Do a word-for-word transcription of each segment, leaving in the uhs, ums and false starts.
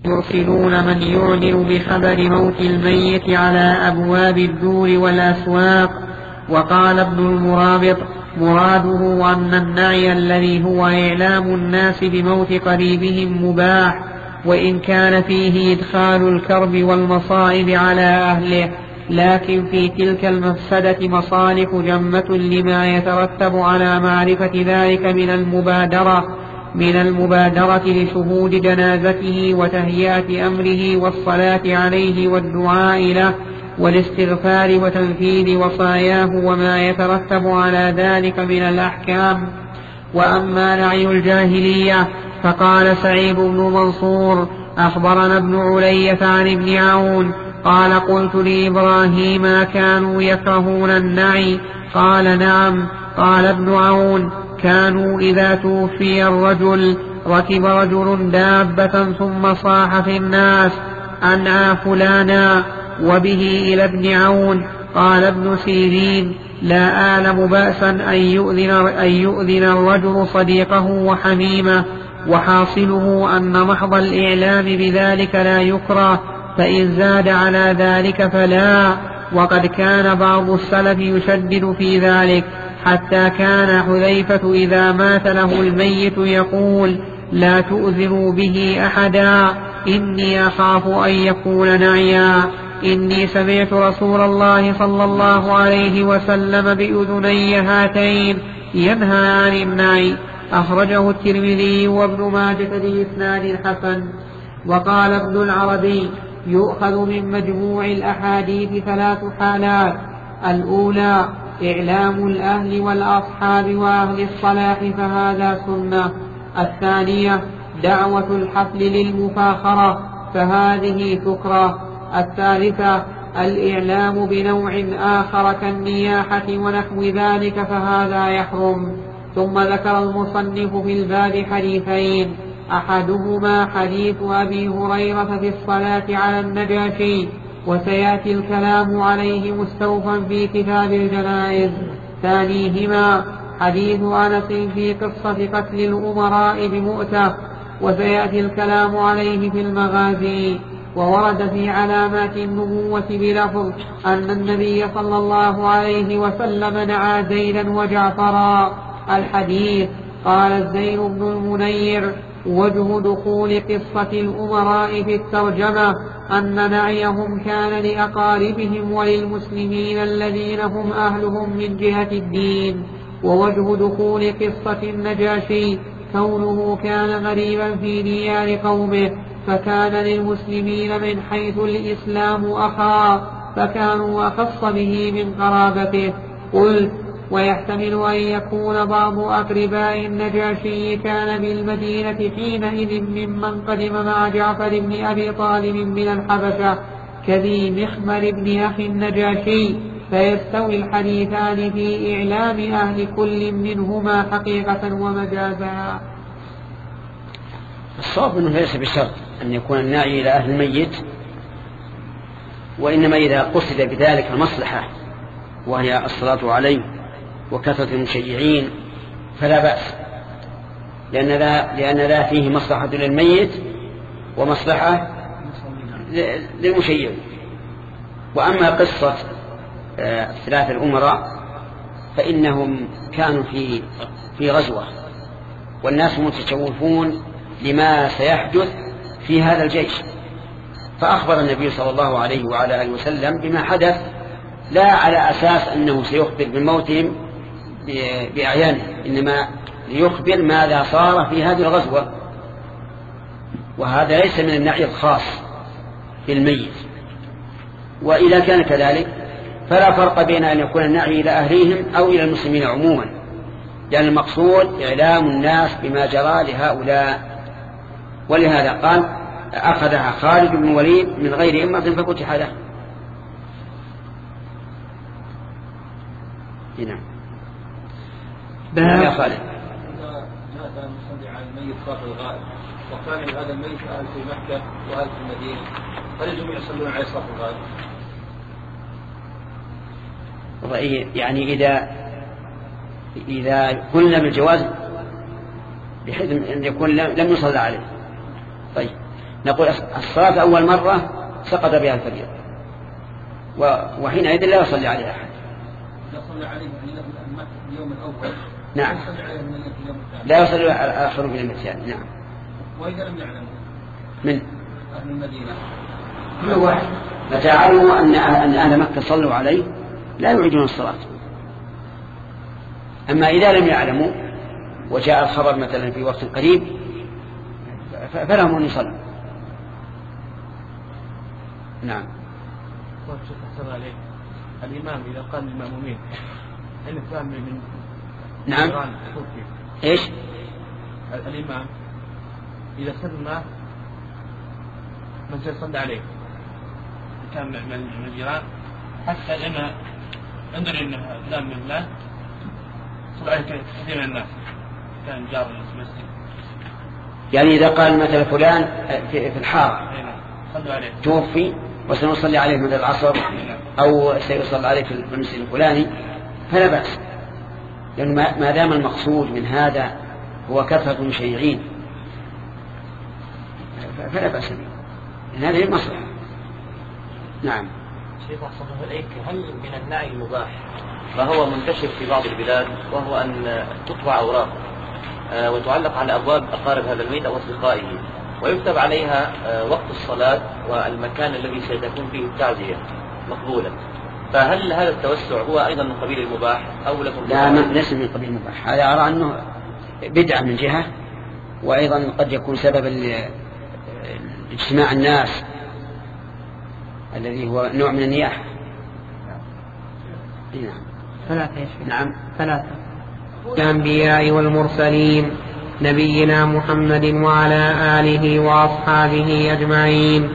يرسلون من يعلن بخبر موت الميت على أبواب الدور والأسواق. وقال ابن المرابط: مراده أن النعي الذي هو إعلام الناس بموت قريبهم مباح، وإن كان فيه إدخال الكرب والمصائب على أهله، لكن في تلك المفسدة مصالح جمة لما يترتب على معرفة ذلك من المبادرة من المبادرة لشهود جنازته وتهيئة أمره والصلاة عليه والدعاء له والاستغفار وتنفيذ وصاياه وما يترتب على ذلك من الأحكام. وأما نعي الجاهلية فقال سعيد بن منصور: أخبرنا ابن علية عن ابن عون قال: قلت لإبراهيم: كانوا يكرهون النعي؟ قال: نعم. قال ابن عون: كانوا إذا توفي الرجل ركب رجل دابة ثم صاح في الناس: أنعى فلانا. وبه إلى ابن عون. قال ابن سيرين: لا أعلم بأسا أن يؤذن, أن يؤذن الرجل صديقه وحميمه، وحاصله أن محض الإعلام بذلك لا يكره، فإن زاد على ذلك فلا. وقد كان بعض السلف يشدد في ذلك، حتى كان حذيفة إذا مات له الميت يقول: لا تؤذنوا به أحدا، إني أخاف أن يكون نعيا، إني سمعت رسول الله صلى الله عليه وسلم بأذني هاتين ينهى عن النعي. أخرجه الترمذي وابن ماجة بإسناد حسن. وقال ابن العربي: يؤخذ من مجموع الأحاديث ثلاث حالات: الأولى إعلام الأهل والأصحاب وأهل الصلاح فهذا سنة. الثانية دعوة الحفل للمفاخرة فهذه تكره. الثالثة الإعلام بنوع آخر كالنياحة ونحو ذلك فهذا يحرم. ثم ذكر المصنف في الباب حديثين: أحدهما حديث أبي هريرة في الصلاة على النجاشي، وسيأتي الكلام عليه مستوفا في كتاب الجنائز. ثانيهما حديث أنس في قصة قتل الأمراء بمؤتة، وسيأتي الكلام عليه في المغازي. وورد في علامات النبوة بلفظ أن النبي صلى الله عليه وسلم نعى زيدا وجعفرا. الحديث. قال الزين بن المنير: وجه دخول قصة الأمراء في الترجمة أن نعيهم كان لأقاربهم وللمسلمين الذين هم أهلهم من جهة الدين. ووجه دخول قصة النجاشي كونه كان غريبا في ديار قومه، فكان للمسلمين من حيث الإسلام أخا، فكانوا أخص به من قرابته. قلت: ويحتمل أن يكون بعض أقرباء النجاشي كان بالمدينة حينئذ ممن قدم مع جعفر بن أبي طالب من الحبشة كذي مخمر بن أخي النجاشي، فيستوي الحديثان في إعلام أهل كل منهما حقيقة ومجازا. الصواب أنه ليس بشرط أن يكون الناعي إلى أهل الميت، وإنما إذا قصد بذلك المصلحة وهي الصلاة عليه وكثرة المشيعين فلا بأس، لأن لا, لأن لا فيه مصلحة للميت ومصلحة للمشيعين. وأما قصة ثلاث الأمراء فإنهم كانوا في في غزوة والناس متشوفون لما سيحدث في هذا الجيش، فأخبر النبي صلى الله عليه وعلى آله وسلم بما حدث، لا على أساس أنه سيخبر بموتهم بأعيانه، إنما ليخبر ماذا صار في هذه الغزوة، وهذا ليس من النعي الخاص بالميت. وإذا كان كذلك فلا فرق بين أن يكون النعي إلى أهليهم أو إلى المسلمين عموما، لأن المقصود إعلام الناس بما جرى لهؤلاء. ولهذا قال: أخذها خالد بن الوليد من غير إمة ففتح له. هنا يا خالد مات المصلي على الميت صاحب الغائب، وكان هذا الميت أهل في مكة وأهل في المدينة، هل الجميع يصلون على صاحب الغائب؟ يعني إذا إذا قلنا بالجواز بحيث أن يكون لم يصلى عليه. طيب، نقول الصلاة أول مرة سقط بها الفريضة، وحينئذ لا يصلي عليه أحد. لا يصلي عليه اليوم الأول. نعم. لا يصلي على آخر في اليوم الثاني. نعم. وإذا لم يعلم من أهل المدينة كل واحد متى علموا أن أن أهل مكة صلوا عليه لا يعيدون الصلاة. أما إذا لم يعلموا وجاء الخبر مثلا في وقت قريب فلهم أن يصلوا. نعم. عليه الإمام إذا قال للمأمومين أين فهم من نعم إيش الإمام إذا سلم من سيصلي عليه كان من الجيران حتى لما انظر إن فلان من الله صلى عليه كثير من الناس كان جار المسجد، يعني إذا قال مثلا فلان في الحارة توفي وسنصلي عليه من العصر أو سيصلى عليه في المسجد الفلاني فلا بأس، لأن ما دام المقصود من هذا هو كثرة المشيعين فلا بأس به، هذه المصلحة. نعم. شيخ أحسن الله إليك، هل من النعي المباح ما هو منتشر في بعض البلاد وهو أن تطبع أوراق وتعلق على أبواب أقارب هذا الميت أو أصدقائه ويكتب عليها وقت الصلاة والمكان الذي سيكون فيه التعزية مقبولا، فهل هذا التوسع هو أيضا من قبيل المباح أو لكم؟ لا، ليس من قبيل المباح، هذا أرى أنه بدعة من جهة، وأيضا قد يكون سببا لاجتماع الناس الذي هو نوع من النياحة. نعم. ثلاثة يا شيخ. نعم. ثلاثة. الأنبياء والمرسلين نبينا محمد وعلى آله وأصحابه أجمعين.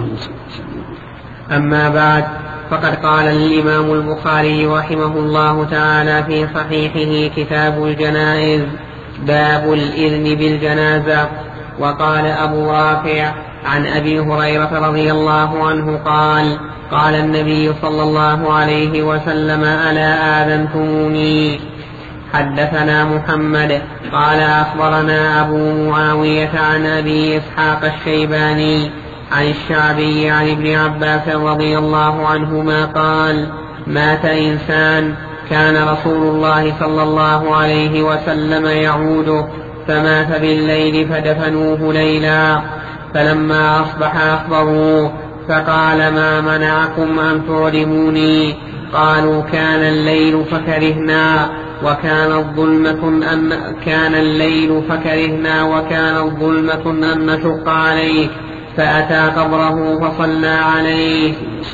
أما بعد، فقد قال الإمام البخاري رحمه الله تعالى في صحيحه كتاب الجنائز باب الإذن بالجنازة. وقال أبو رافع عن أبي هريرة رضي الله عنه قال قال النبي صلى الله عليه وسلم ألا آذنتموني؟ حدثنا محمد قال أخبرنا أبو معاوية عن أبي إسحاق الشيباني عن الشعبي عن ابن عباس رضي الله عنهما قال مات إنسان كان رسول الله صلى الله عليه وسلم يعوده فمات بالليل فدفنوه ليلا، فلما أصبح أخبروه فقال ما منعكم أن تعلموني؟ قالوا كان الليل فكرهنا وكان الظلمة أن كان الليل فكرهنا وكان الظلمة أن نشق عليه، فأتى قبره فصلى عليه.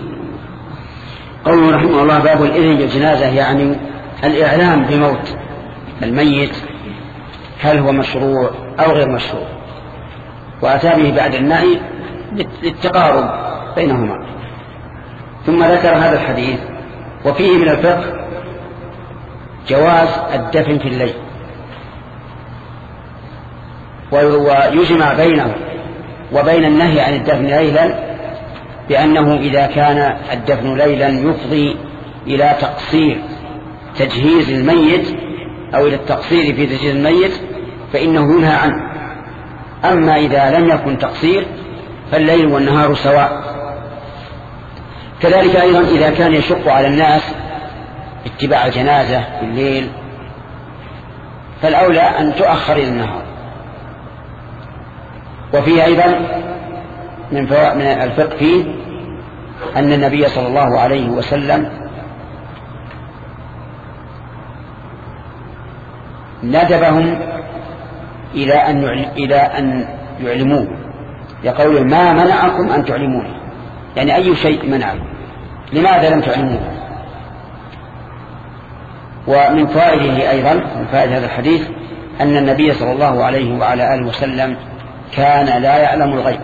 قوله رحمه الله باب الإذن بالجنازة، يعني الإعلام بموت الميت هل هو مشروع أو غير مشروع، وأتى به بعد النهي للتقارب بينهما. ثم ذكر هذا الحديث وفيه من الفقه جواز الدفن في الليل، ويجمع بينه وبين النهي عن الدفن ليلا بأنه إذا كان الدفن ليلا يفضي إلى تقصير تجهيز الميت أو إلى التقصير في تجهيز الميت فإنه ينهى عنه. أما إذا لم يكن تقصير فالليل والنهار سواء. كذلك أيضا إذا كان يشق على الناس اتباع الجنازة في الليل فالأولى أن تؤخر إلى النهار. وفيه أيضا من فوائد من الفقه فيه أن النبي صلى الله عليه وسلم ندبهم إلى أن إلى أن يعلموه، يقول ما منعكم أن تعلموني، يعني أي شيء منعكم، لماذا لم تعلموه؟ ومن فوائده أيضا من فائدة هذا الحديث أن النبي صلى الله عليه وعلى آله وسلم كان لا يعلم الغيب،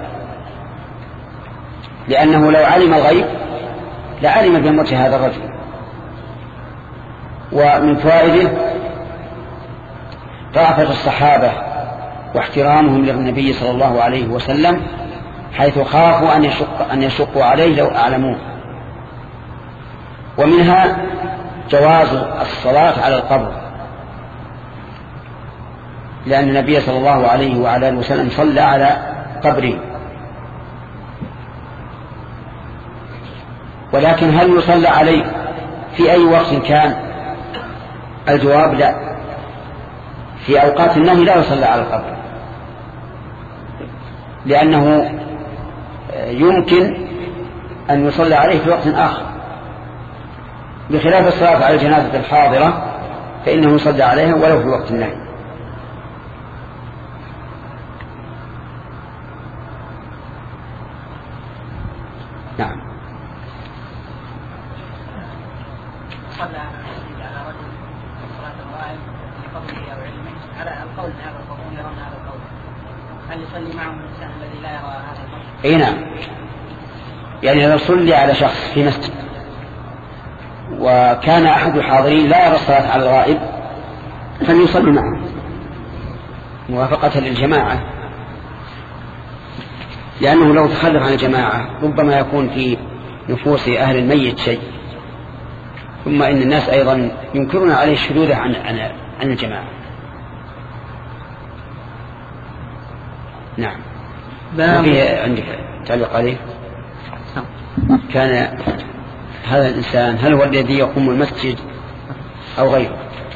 لأنه لو علم الغيب لعلم بموت هذا الرجل. ومن فوائده رأفة الصحابة واحترامهم للنبي صلى الله عليه وسلم حيث خافوا أن يشق أن يشقوا عليه لو أعلموه. ومنها جواز الصلاة على القبر، لأن النبي صلى الله عليه وعلى آله وسلم صلى على قبره ولكن هل يصلى عليه في أي وقت كان؟ الجواب لا، في أوقات النهي لا يصلى على القبر، لأنه يمكن أن يصلى عليه في وقت آخر، بخلاف الصلاة على الجنازة الحاضرة فإنه يصلى عليها ولو في وقت النهي. نعم. صلى على رجل صلاة الغائب لفضله أو علمه على القول هذا القول يرون هذا القول، هل يصلي معهم الإنسان الذي لا يرى هذا القول؟ أي نعم، يعني لو صلي على شخص في مسجد وكان أحد الحاضرين لا يرى الصلاة على الغائب فليصلي معه موافقة للجماعة، لأنه لو تخلف عن الجماعة ربما يكون في نفوس أهل الميت شيء، ثم إن الناس أيضا ينكرون عليه الشذوذ عن, عن, عن الجماعة. نعم. ما في عندك تعليق عليه؟ كان هذا الإنسان هل هو الذي يقوم المسجد أو غيره؟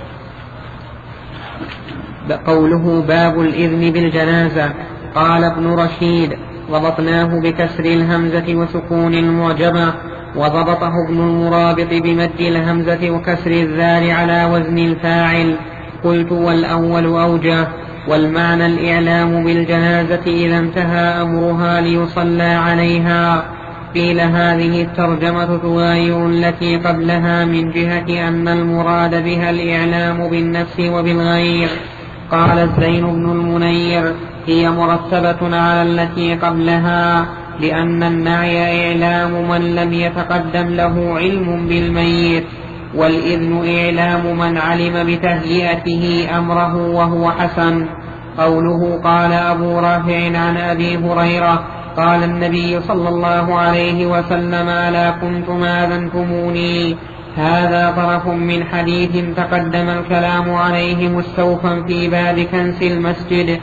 قوله باب الإذن بالجنازة. قال ابن رشيد وضبطناه بكسر الهمزة وسكون المعجمة، وضبطه ابن المرابط بمد الهمزة وكسر الذال على وزن الفاعل. قلت والأول أوجه، والمعنى الإعلام بالجنازة إذا انتهى أمرها ليصلى عليها. قيل هذه الترجمة تغاير التي قبلها من جهة أن المراد بها الإعلام بالنفس وبالغير. قال الزين بن المنير هي مرتبة على التي قبلها، لأن النعي إعلام من لم يتقدم له علم بالميت، والإذن إعلام من علم بتهيئته أمره وهو حسن. قوله قال أبو رافع عن أبي هريرة قال النبي صلى الله عليه وسلم ألا كنتم آذنتموني، هذا طرف من حديث تقدم الكلام عليه مستوفا في باب كنس المسجد،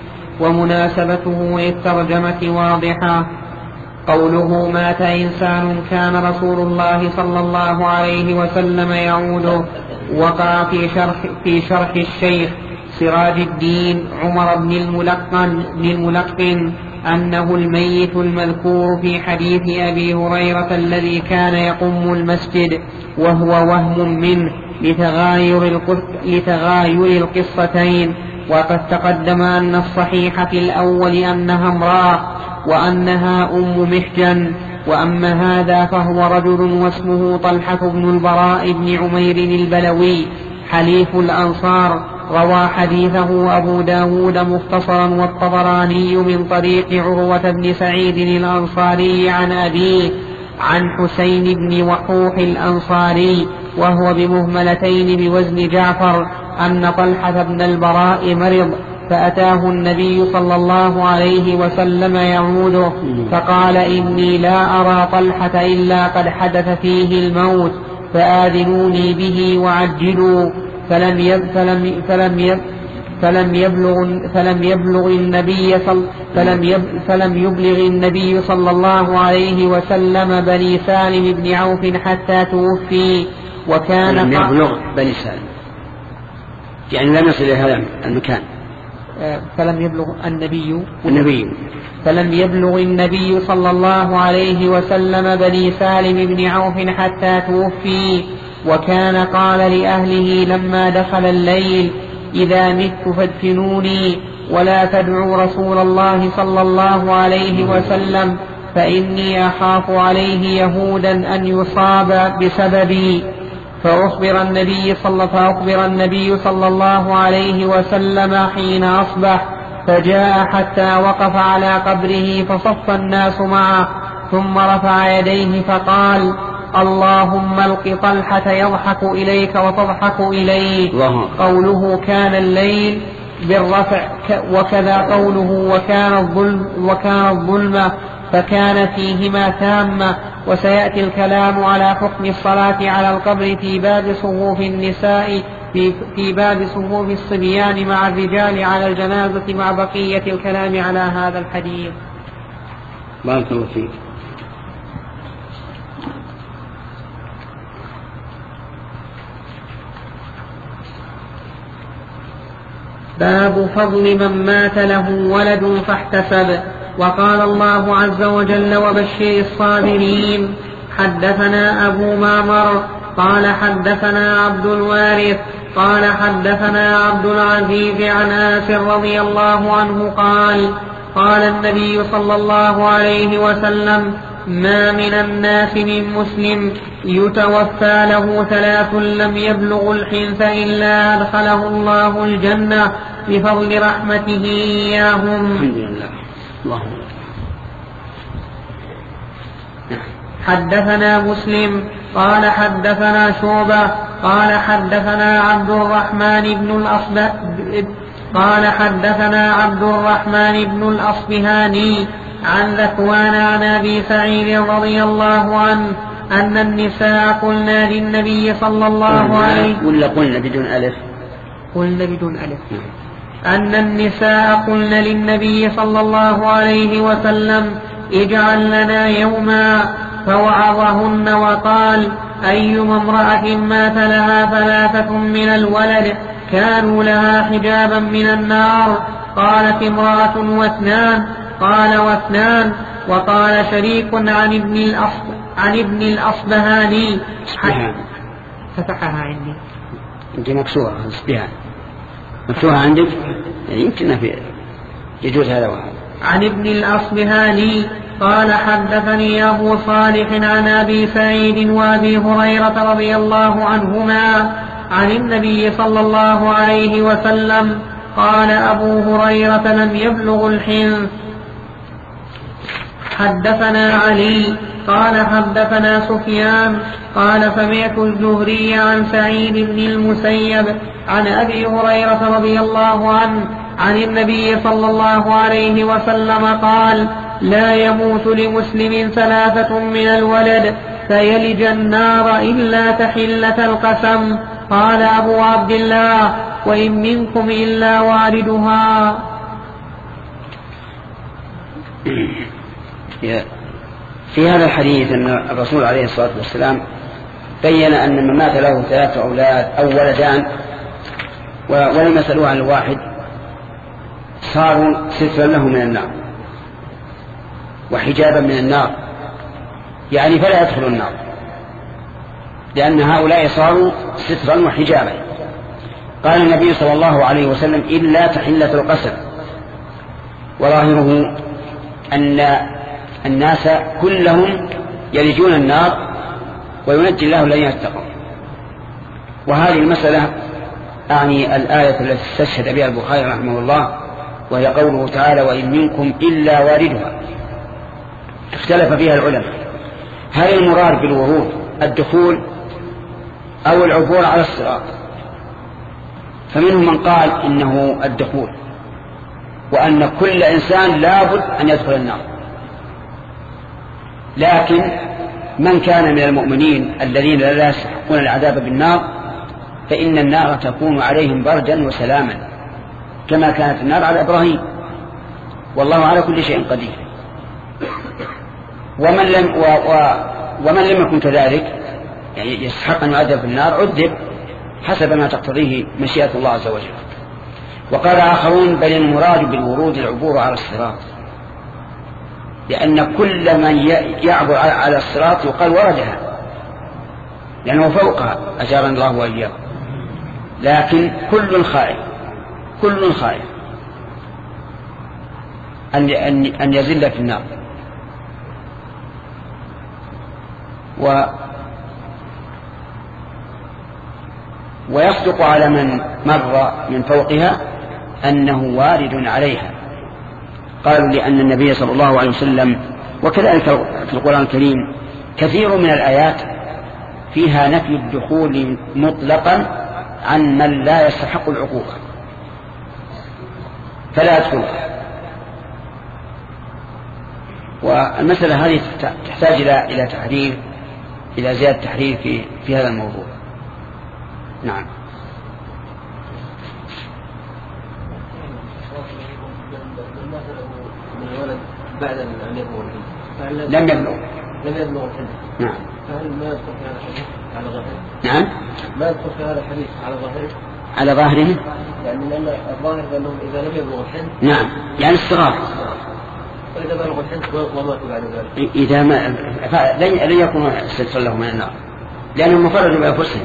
ومناسبته للترجمة واضحة. قوله مات إنسان كان رسول الله صلى الله عليه وسلم يعوده، وقع في شرح, في شرح الشيخ سراج الدين عمر بن الملقن, بن الملقن أنه الميت المذكور في حديث أبي هريرة الذي كان يقوم المسجد، وهو وهم منه لتغاير, لتغاير القصتين. وقد تقدم أن الصحيح في الأول أنها امرأة وأنها أم محجن، وأما هذا فهو رجل واسمه طلحة بن البراء بن عمير البلوي حليف الأنصار، روى حديثه أبو داود مختصرا والطبراني من طريق عروة بن سعيد الأنصاري عن أبيه عن حسين بن وحوح الأنصاري وهو بمهملتين بوزن جعفر أن طلحة بن البراء مرض، فأتاه النبي صلى الله عليه وسلم يعوده فقال إني لا أرى طلحة إلا قد حدث فيه الموت، فآذنوني به وعجلوا. فلم يب فلم فلم يب فلم يبلغ فلم يبلغ النبي صل فلم يب فلم يبلغ النبي صلى الله عليه وسلم بني سالم بن عوف حتى توفي. وكان لم يبلغ بني سالم يعني لم يصل إلى هذا المكان. فلم يبلغ النبي النبي فلم يبلغ النبي صلى الله عليه وسلم بني سالم بن عوف حتى توفي. وكان قال لأهله لما دخل الليل إذا مت فادفنوني ولا تدعوا رسول الله صلى الله عليه وسلم فإني أخاف عليه يهودا أن يصاب بسببي. فأخبر النبي صلى, فأخبر النبي صلى الله عليه وسلم حين أصبح، فجاء حتى وقف على قبره فصف الناس معه، ثم رفع يديه فقال اللهم الق طلحة يضحك إليك وتضحك إليه. قوله كان الليل بالرفع، وكذا قوله وكان الظلم, وكان الظلم فكان فيهما تامة. وسيأتي الكلام على حكم الصلاة على القبر في باب صفوف النساء في, في باب صفوف الصبيان مع الرجال على الجنازة مع بقية الكلام على هذا الحديث. بارك الله فيك. باب فضل من مات له ولد فاحتسب. وقال الله عز وجل وبشر الصابرين. حدثنا أبو معمر قال حدثنا عبد الوارث قال حدثنا عبد العزيز عن آنس رضي الله عنه قال قال النبي صلى الله عليه وسلم ما من الناس من مسلم يتوفى له ثلاث لم يبلغ الحنث إلا أدخله الله الجنة بفضل رحمته إياهم. الحمد لله. اللهم حدثنا مسلم قال حدثنا شعبة قال حدثنا عبد الرحمن بن الأصبه قال حدثنا عبد الرحمن بن الأصبهاني عن ذكوان عن أبي سعيد رضي الله عنه أن النساء قلنا للنبي صلى الله عليه ولا قلنا بدون ألف قلنا بدون ألف أن النساء قلنا للنبي صلى الله عليه وسلم اجعل لنا يوما فوعظهن وقال أيما امرأة مات لها ثلاثة من الولد كانوا لها حجابا من النار. قالت امرأة واثنان قال واثنان. وقال شريك عن ابن الأصب عن ابن الأصبهاني فتحها عندي عندي مكسورة اصبهان مكسورة عندك يعني يمكن في يجوز هذا وهذا. عن ابن الأصبهاني قال حدثني أبو صالح عن أبي سعيد وأبي هريرة رضي الله عنهما عن النبي صلى الله عليه وسلم قال أبو هريرة لم يبلغ الحنث. حدثنا علي قال حدثنا سفيان قال سمعت الزهري عن سعيد بن المسيب عن أبي هريرة رضي الله عنه عن النبي صلى الله عليه وسلم قال لا يموت لمسلم ثلاثة من الولد فيلج النار إلا تحلة القسم. قال أبو عبد الله وإن منكم إلا واردها. في هذا الحديث أن الرسول عليه الصلاة والسلام بين أن من مات له ثلاثة أولاد أو ولدان ولم يسألوا عن الواحد صاروا سترا له من النار وحجابا من النار، يعني فلا يدخل النار لأن هؤلاء صاروا سترا وحجابا. قال النبي صلى الله عليه وسلم إلا تحلة القسم، وظاهره أن الناس كلهم يلجون النار وينجي الله الذين اتقوا. وهذه المسألة أعني الآية التي استشهد بها البخاري رحمه الله، وهي قوله تعالى وإن منكم إلا واردها. اختلف فيها العلماء هل المراد بالورود الدخول أو العبور على الصراط؟ فمنهم من قال إنه الدخول، وأن كل إنسان لابد أن يدخل النار، لكن من كان من المؤمنين الذين لا يستحقون العذاب بالنار فإن النار تكون عليهم بردا وسلاما كما كانت النار على إبراهيم، والله على كل شيء قدير. ومن لم, و و ومن لم يكن كذلك يعني يستحق أن يعذب في النار عذب حسب ما تقتضيه مشيئة الله عز وجل. وقال آخرون بل المراد بالورود العبور على الصراط، لأن كل من يعبر على الصراط يقال وردها لأنه فوقها أجارنا الله وإياه، لكن كل خائف كل خائف أن, أن, أن يزل في النار. و ويصدق على من مر من فوقها أنه وارد عليها. قالوا لأن النبي صلى الله عليه وسلم وكذلك في القرآن الكريم كثير من الآيات فيها نفي الدخول مطلقا عن من لا يستحق العقوبة فلا يدخل. والمسألة هذه تحتاج إلى تحرير إلى زيادة تحرير في, في هذا الموضوع. نعم. بعد أن يبلغ لم يبلغ لم يبلغ الحدث. نعم. فهل ما يدخل في هذا الحديث على ظاهره؟ نعم. ما يدخل في هذا الحديث على ظاهره؟ على ظاهرهم يعني لأن الظاهر أنهم إذا لم يبلغوا الحنث نعم يعني الصغار وإذا بلغوا الحنث وماتوا بعد ذلك إذا ما لن يكون استتر لهم من النار لأنهم مفردوا بأنفسهم.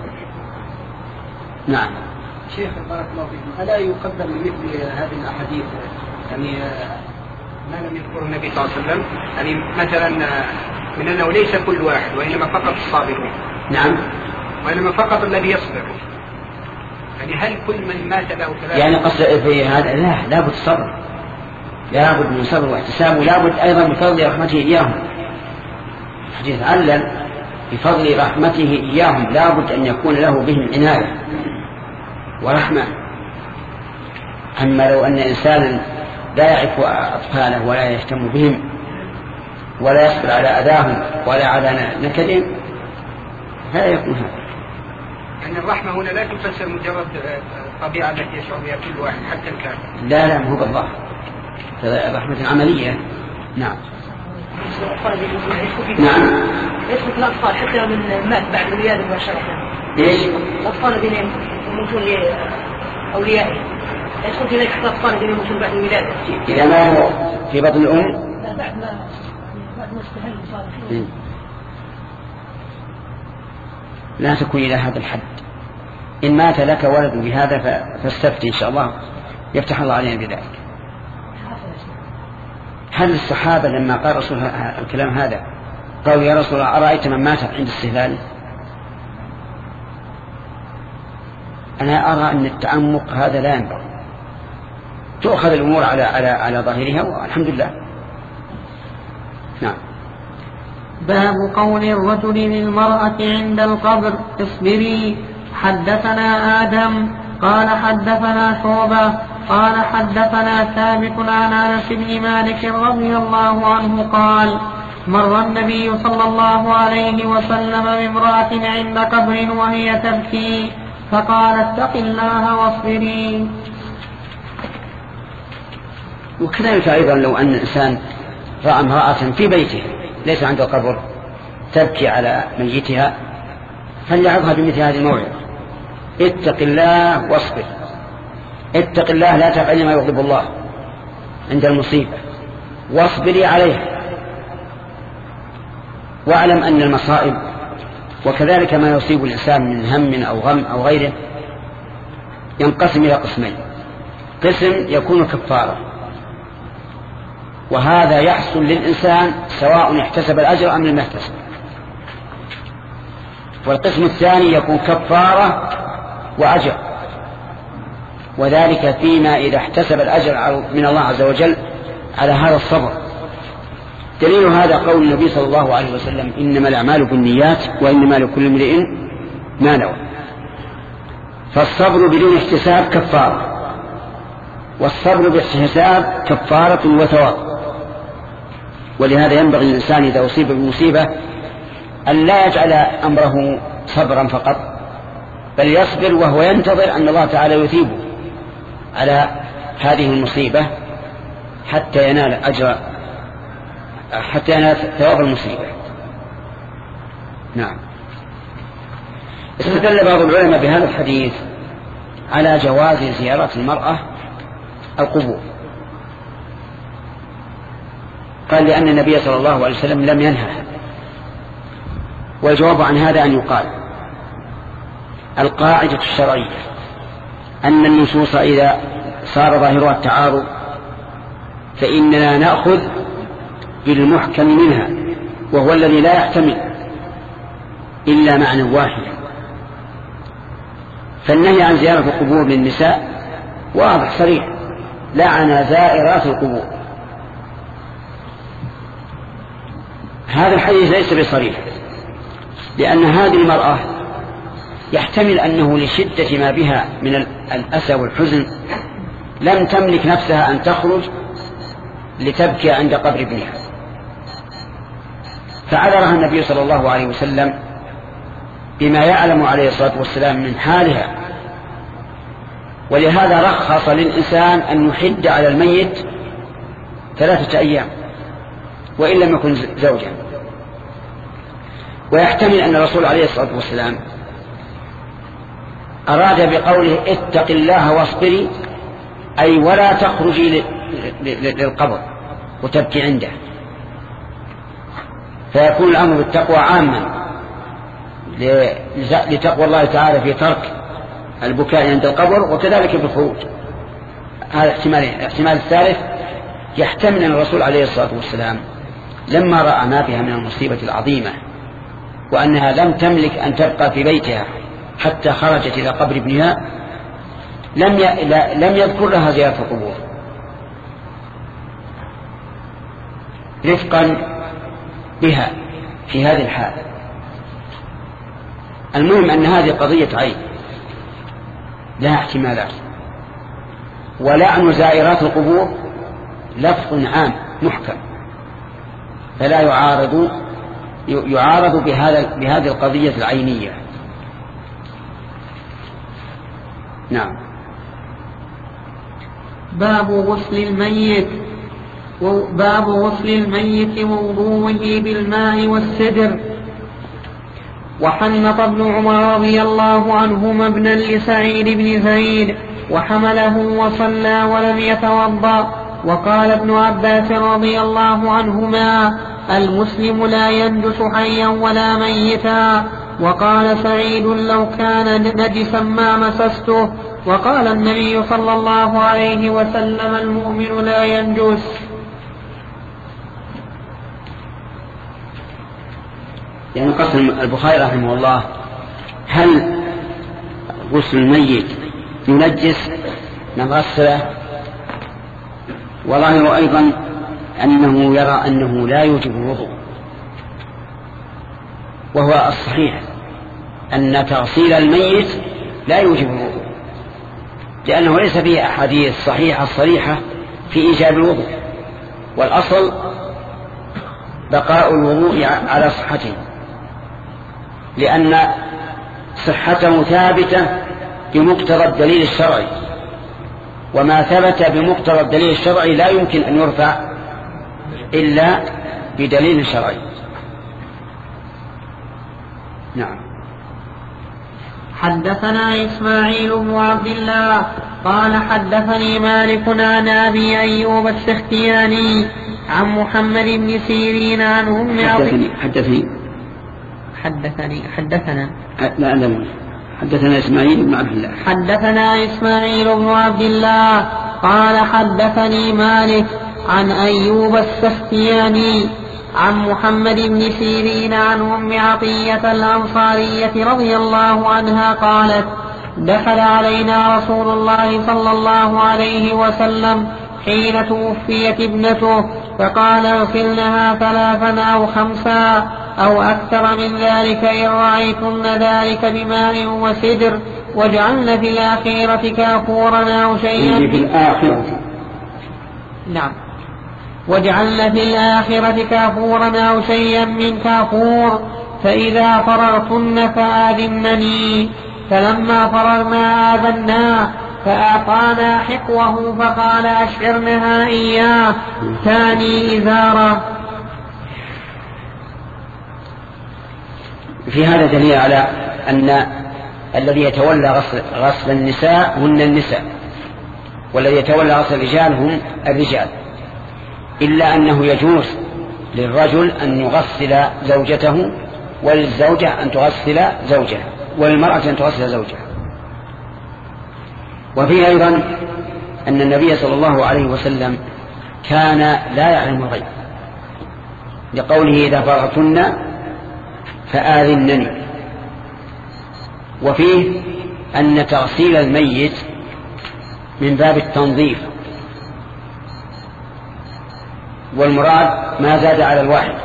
نعم. شيخ بارك الله فيكم، ألا يقدم مثل هذه الأحاديث يعني ما لم يذكره النبي صلى الله عليه وسلم، يعني مثلا من أنه ليس كل واحد وإنما فقط الصابرون. نعم. وإنما فقط الذي يصبر. يعني هل كل من مات له ثلاثة يعني قصد في هذا لا لابد الصبر، لابد من صبر واحتساب، ولابد أيضا من فضل رحمته إياهم. حديث علل بفضل رحمته إياهم لابد أن يكون له بهم عناية ورحمة. أما لو أن إنسانا لا يعرف أطفاله ولا يهتم بهم ولا يصبر على أذاهم ولا على نكدهم فلا يكون هذا. يعني الرحمة هنا لا تفسر مجرد الطبيعة التي يشعر بها كل واحد حتى الكافر. لا لا مو بالله، رحمة عملية. نعم. نعم. يسقط الأطفال حتى لو من مات بعد الولادة مباشرة. ليش؟ الأطفال الذين يموتون لأوليائهم يسقط إليك الأطفال الذين يموتون بعد الولادة. إذا ما هو في بطن الأم؟ لا بعد ما بعد ما استهل صار. لا تكون إلى هذا الحد. إن مات لك ولد بهذا فاستفتي إن شاء الله يفتح الله علينا بذلك. هل الصحابة لما قال رسول الكلام هذا قالوا يا رسول الله أرأيت من مات عند استهلاله؟ أنا أرى أن التعمق هذا لا ينبغي، تؤخذ الأمور على على على ظاهرها والحمد لله. نعم. باب قول الرجل للمرأة عند القبر اصبري. حدثنا آدم قال حدثنا شعبة قال حدثنا ثابت عن أنس بن مالك رضي الله عنه قال مر النبي صلى الله عليه وسلم بامرأة عند قبر وهي تبكي فقال اتق الله واصبري. وكذلك أيضا لو أن الإنسان رأى امرأة في بيته ليس عند القبر تبكي على ميتها فليعظها بمثل هذه الموعظة: اتق الله واصبر. اتق الله لا تفعل ما يغضب الله عند المصيبة، واصبري عليها. واعلم أن المصائب وكذلك ما يصيب الإنسان من هم أو غم أو غيره ينقسم إلى قسمين: قسم يكون كفارة، وهذا يحصل للإنسان سواء احتسب الأجر أم لم يحتسب. والقسم الثاني يكون كفارة وأجر، وذلك فيما إذا احتسب الأجر من الله عز وجل على هذا الصبر. دليل هذا قول النبي صلى الله عليه وسلم: إنما الأعمال بالنيات وإنما لكل امرئ ما نوى. فالصبر بدون احتساب كفارة، والصبر باحتساب كفارة وثواب. ولهذا ينبغي الإنسان إذا أصيب بمصيبة أن لا يجعل أمره صبرا فقط، بل يصبر وهو ينتظر أن الله تعالى يثيبه على هذه المصيبة حتى ينال أجر حتى ينال ثواب المصيبة. نعم. استدل بعض العلماء بهذا الحديث على جواز زيارة المرأة القبور، قال لأن النبي صلى الله عليه وسلم لم ينهى. والجواب عن هذا أن يقال: القاعدة الشرعية أن النصوص إذا صار ظاهرها التعارض فإننا نأخذ بالمحكم منها، وهو الذي لا يحتمل إلا معنى واحد. فالنهي عن زيارة القبور للنساء واضح صريح: لعن زائرات القبور. هذا الحديث ليس بصريح، لأن هذه المرأة يحتمل أنه لشدة ما بها من الأسى والحزن لم تملك نفسها أن تخرج لتبكي عند قبر ابنها، فعذرها النبي صلى الله عليه وسلم بما يعلم عليه الصلاة والسلام من حالها. ولهذا رخص للإنسان أن يحد على الميت ثلاثة أيام وإن لم يكن زوجا. ويحتمل أن الرسول عليه الصلاة والسلام أراد بقوله اتق الله واصبري، أي ولا تخرجي للقبر وتبكي عنده، فيكون الأمر بالتقوى عاما لتقوى الله تعالى في ترك البكاء عند القبر، وكذلك بالخروج. هذا احتمال. الاحتمال الثالث يحتمل أن الرسول عليه الصلاة والسلام لما رأى ما فيها من المصيبة العظيمة وأنها لم تملك أن تبقى في بيتها حتى خرجت إلى قبر ابنها لم ي... لم يذكر لها زيارة القبور رفقا بها في هذه الحال. المهم أن هذه قضية عين لها احتمالات، ولعن زائرات القبور لفظ عام محكم فلا يعارض يعارض بهذا بهذه القضية العينية. نعم. باب غسل الميت باب غسل الميت ووضوءه بالماء والسدر. وحنط ابن عمر رضي الله عنهما ابنا لسعيد بن زيد وحمله وصلى ولم يتوضأ. وقال ابن عباس رضي الله عنهما المسلم لا ينجس حيا ولا ميتا. وقال سعيد لو كان نجسا ما مسسته. وقال النبي صلى الله عليه وسلم المؤمن لا ينجس. يعني قسم البخاري رحمه الله هل غسل الميت ينجس من غسله؟ وظاهر أيضا أنه يرى أنه لا يوجب الوضوء، وهو الصحيح أن تغسيل الميت لا يوجب الوضوء، لأنه ليس فيه أحاديث صحيحة صريحة في إيجاب الوضوء، والأصل بقاء الوضوء على صحته، لأن صحته ثابتة بمقتضى الدليل الشرعي، وما ثبت بمقتضى الدليل الشرعي لا يمكن أن يرفع إلا بدليل شرعي. نعم. حدثنا إسماعيل بن عبد الله قال حدثني مالك عن أبي أيوب السختياني عن محمد بن سيرين عن أم حدثني حدثني حدثني حدثنا لا لا حدثنا إسماعيل بن عبد الله حدثنا إسماعيل بن عبد الله قال حدثني مالك عن أيوب السختياني عن محمد بن سيرين عن أم عطية الأنصارية رضي الله عنها قالت دخل علينا رسول الله صلى الله عليه وسلم حين توفيت ابنته فقال اغسلنها ثلاثا أو خمسا أو أكثر من ذلك إن رأيتن ذلك بماء وسدر واجعلن في الآخرة كافورا أو شيئا في الآخرة نعم واجعلن في الآخرة كافورا أو شيئا من كافور فإذا فرغتن فآذنني. فلما فرغنا آذنا فأعطانا حقوه فقال أشعرنها إياه ثاني إزارة. في هذا دليل على أن الذي يتولى غسل, غسل النساء هن النساء، والذي يتولى غسل الرجال هم الرجال، إلا أنه يجوز للرجل أن يغسل زوجته وللزوجة أن تغسل زوجها وللمرأة أن تغسل زوجها. وفيه أيضا أن النبي صلى الله عليه وسلم كان لا يعلم الغيب، لقوله إذا فرغتن فآذنني. وفيه أن تغسيل الميت من باب التنظيف، والمراد ما زاد على الواحد،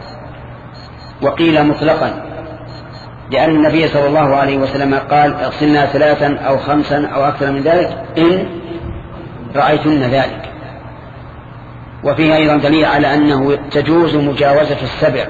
وقيل مطلقا، لأن النبي صلى الله عليه وسلم قال اغسلنا ثلاثا أو خمسا أو أكثر من ذلك إن رأيتن ذلك. وفيه أيضا دليل على أنه تجوز مجاوزة السبع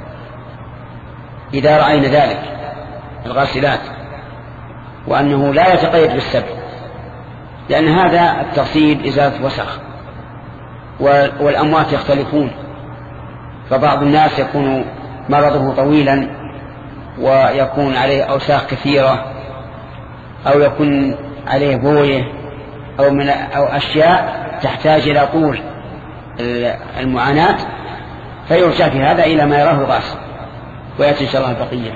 إذا رأينا ذلك الغاسلات، وأنه لا يتقيد بالسبع، لأن هذا التغسيل إزالة وسخ، والأموات يختلفون، فبعض الناس يكون مرضه طويلا ويكون عليه أوساخ كثيرة أو يكون عليه بويه أو, من أو أشياء تحتاج إلى طول المعاناة، فيرجع في هذا إلى ما يراه الغاسل، ويأتي إن شاء الله البقية.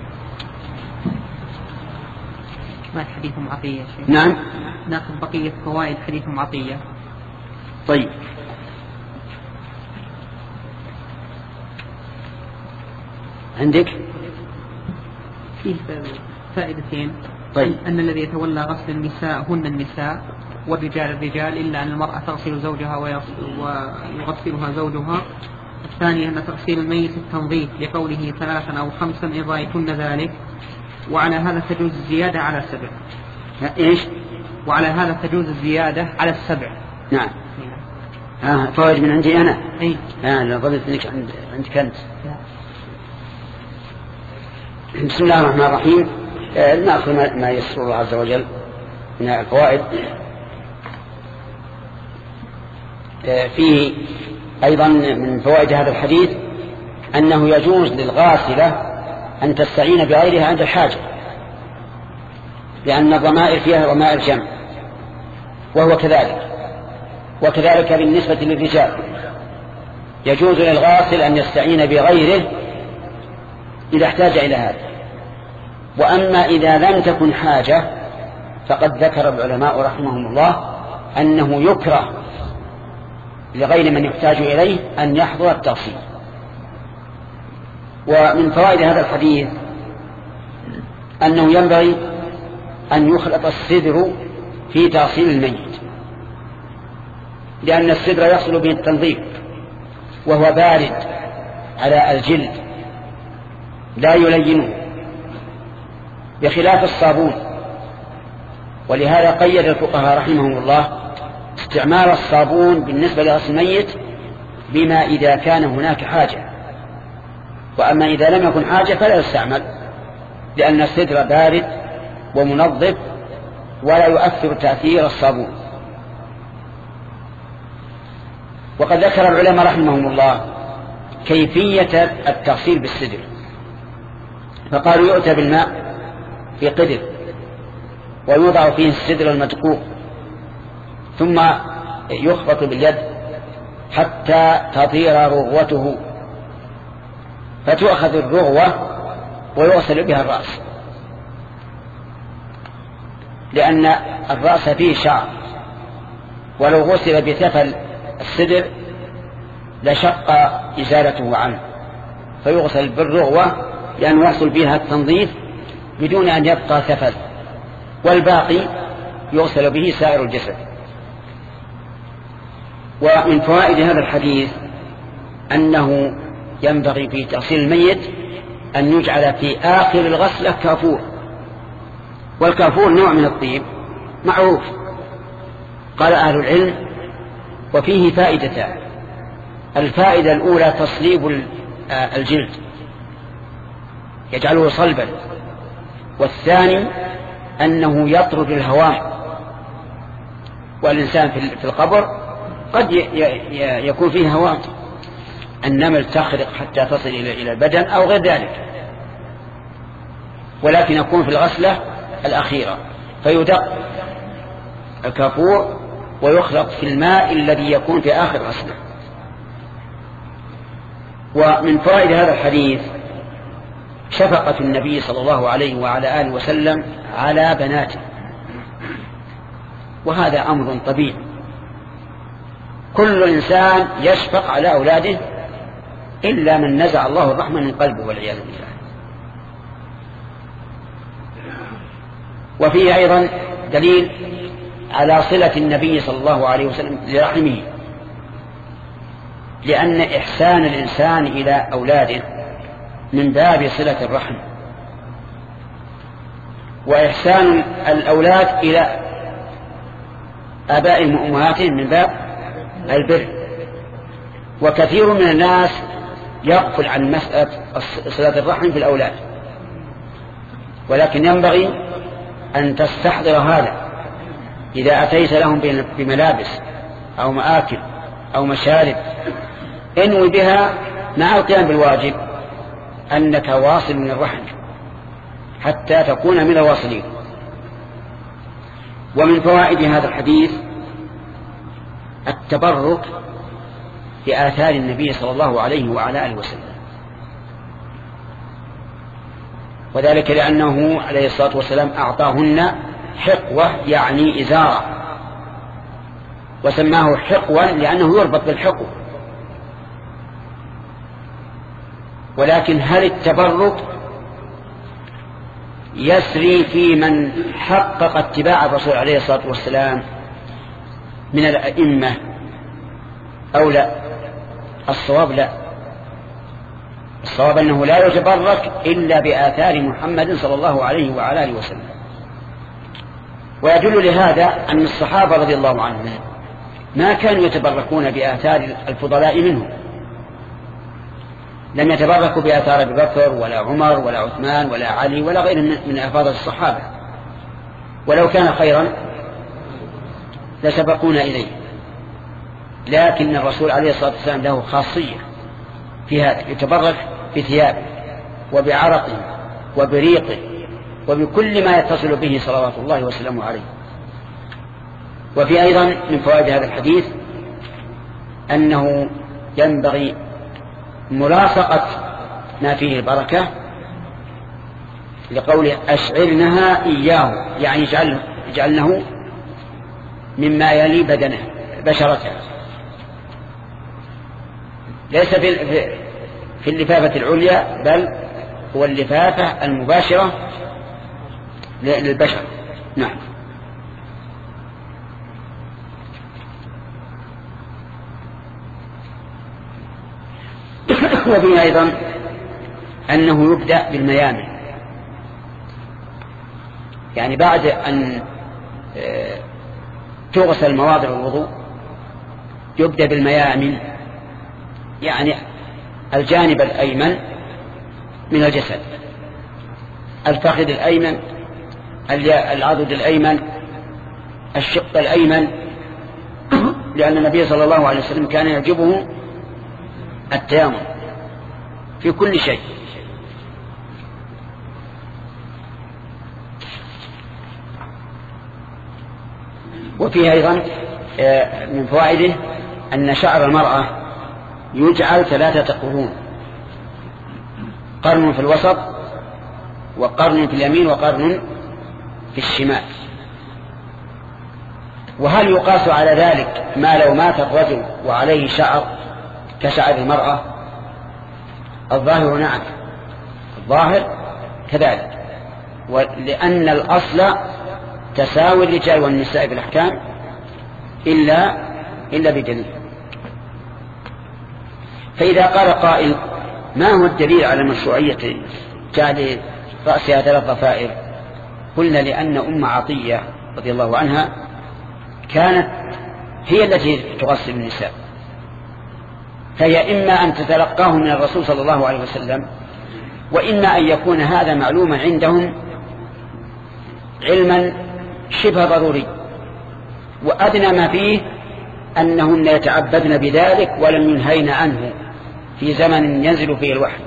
ما حديث عطية شيء. نعم ناخذ بقية فوائد حديث عطية. طيب عندك فيه فائدتين. طيب. أن الذي يتولى غسل النساء هن النساء والرجال الرجال، إلا أن المرأة تغسل زوجها ويغسلها زوجها. الثانية أن تغسيل الميت التنظيف لقوله ثلاثا أو خمسا إن رأيتن ذلك، وعلى هذا تجوز الزيادة على السبع. إيش؟ وعلى هذا تجوز الزيادة على السبع. نعم. آه فوائد من عندي أنا. أي. آه أنا ظلت منك عند عندك أنت. بسم الله الرحمن الرحيم. آه نأخذ ما يسر الله عز وجل من الفوائد. آه فيه أيضا من فوائد هذا الحديث أنه يجوز للغاسلة أن تستعين بغيرها عند الحاجة، لأن الضمائر فيها ضمائر جمع، وهو كذلك. وكذلك بالنسبة للرجال يجوز للغاسل أن يستعين بغيره إذا احتاج إلى هذا. وأما إذا لم تكن حاجة فقد ذكر العلماء رحمهم الله أنه يكره لغير من يحتاج إليه أن يحضر التغسيل. ومن فوائد هذا الحديث أنه ينبغي أن يخلط السدر في تغسيل الميت، لأن السدر يحصل به التنظيف وهو بارد على الجلد لا يلينه، بخلاف الصابون. ولهذا قيد الفقهاء رحمهم الله استعمال الصابون بالنسبة لغسل الميت بما إذا كان هناك حاجة، وأما إذا لم يكن حاجة فلا يستعمل، لأن السدر بارد ومنظف ولا يؤثر تأثير الصابون. وقد ذكر العلماء رحمهم الله كيفية التغسيل بالسدر، فقالوا يؤتى بالماء في قدر ويوضع فيه السدر المدقوق، ثم يخبط باليد حتى تطير رغوته، فتؤخذ الرغوة ويغسل بها الرأس، لأن الرأس فيه شعر، ولو غسل بسفل السدر لشق إزالته عنه، فيغسل بالرغوة لأنه يحصل بها التنظيف بدون أن يبقى سفل، والباقي يغسل به سائر الجسد. ومن فوائد هذا الحديث أنه ينبغي في تغسيل الميت أن يجعل في آخر الغسلة كافور، والكافور نوع من الطيب معروف. قال أهل العلم وفيه فائدتان: الفائدة الأولى تصليب الجلد يجعله صلبا، والثاني أنه يطرد الهوام، والإنسان في القبر قد يكون فيه هوام، النمل تخرق حتى تصل إلى البدن أو غير ذلك، ولكن يكون في الغسلة الأخيرة فيدق الكافور ويخلط في الماء الذي يكون في آخر غسلة. ومن فوائد هذا الحديث شفقة النبي صلى الله عليه وعلى آله وسلم على بناته، وهذا أمر طبيعي، كل إنسان يشفق على أولاده إلا من نزع الله الرحمة من قلبه والعياذ بالله. وفيه أيضا دليل على صلة النبي صلى الله عليه وسلم لرحمه، لأن إحسان الإنسان إلى أولاده من باب صلة الرحم، وإحسان الأولاد إلى آبائهم وأمهاتهم من باب البر. وكثير من الناس يغفل عن مسألة صلة الرحم في الأولاد، ولكن ينبغي أن تستحضر هذا إذا أتيت لهم بملابس أو مآكل أو مشارب، انوي بها مع القيام بالواجب أنك واصل من الرحم حتى تكون من الواصلين. ومن فوائد هذا الحديث التبرك بآثار النبي صلى الله عليه وعلى آله وسلم، وذلك لأنه عليه الصلاة والسلام أعطاهن حقوة يعني إزارة، وسماه حقوا لأنه يربط بالحقو. ولكن هل التبرك يسري في من حقق اتباع الرسول عليه الصلاة والسلام من الأئمة أو لا؟ الصواب لا، الصواب أنه لا يتبرك إلا بآثار محمد صلى الله عليه وعلى آله وسلم. ويدل لهذا أن الصحابة رضي الله عنهم ما كانوا يتبركون بآثار الفضلاء منهم، لم يتبركوا بآثار أبي بكر ولا عمر ولا عثمان ولا علي ولا غيرهم من أفاضل الصحابة، ولو كان خيرا لسبقونا إليه. لكن الرسول عليه الصلاة والسلام له خاصية في هذا، يتبرك بثيابه وبعرقه وبريقه وبكل ما يتصل به صلوات الله وسلامه عليه. وفي أيضا من فوائد هذا الحديث أنه ينبغي ملاصقة ما فيه البركة، لقوله أشعرنها إياه، يعني اجعل اجعلنه مما يلي بدنه بشرته، ليس في في اللفافة العليا، بل هو اللفافة المباشرة للبشر. نعم. وفيه أيضا أنه يبدأ بالميامن، يعني بعد أن تغسل مواضع الوضوء يبدأ بالميامن، يعني الجانب الأيمن من الجسد، الفخذ الأيمن، العضد الأيمن، الشق الأيمن، لأن النبي صلى الله عليه وسلم كان يعجبه التيامن في كل شيء. وفيه أيضا من فوائده أن شعر المرأة يجعل ثلاثة قرون، قرن في الوسط وقرن في اليمين وقرن في الشمال. وهل يقاس على ذلك ما لو مات الرجل وعليه شعر كشعر المرأة؟ الظاهر نعم، الظاهر كذلك، ولأن الأصل تساوي الرجال والنساء بالأحكام إلا إلا بدليل. فإذا قال قائل ما هو الدليل على مشروعية جعل رأسها ثلاث ضفائر؟ قلنا لأن أم عطية رضي الله عنها كانت هي التي تغسل النساء، فهي إما أن تتلقاه من الرسول صلى الله عليه وسلم، وإما أن يكون هذا معلوما عندهم علما شبه ضروري، وأدنى ما فيه أنهن يتعبدن بذلك ولم ينهين عنه في زمن ينزل فيه الوحي.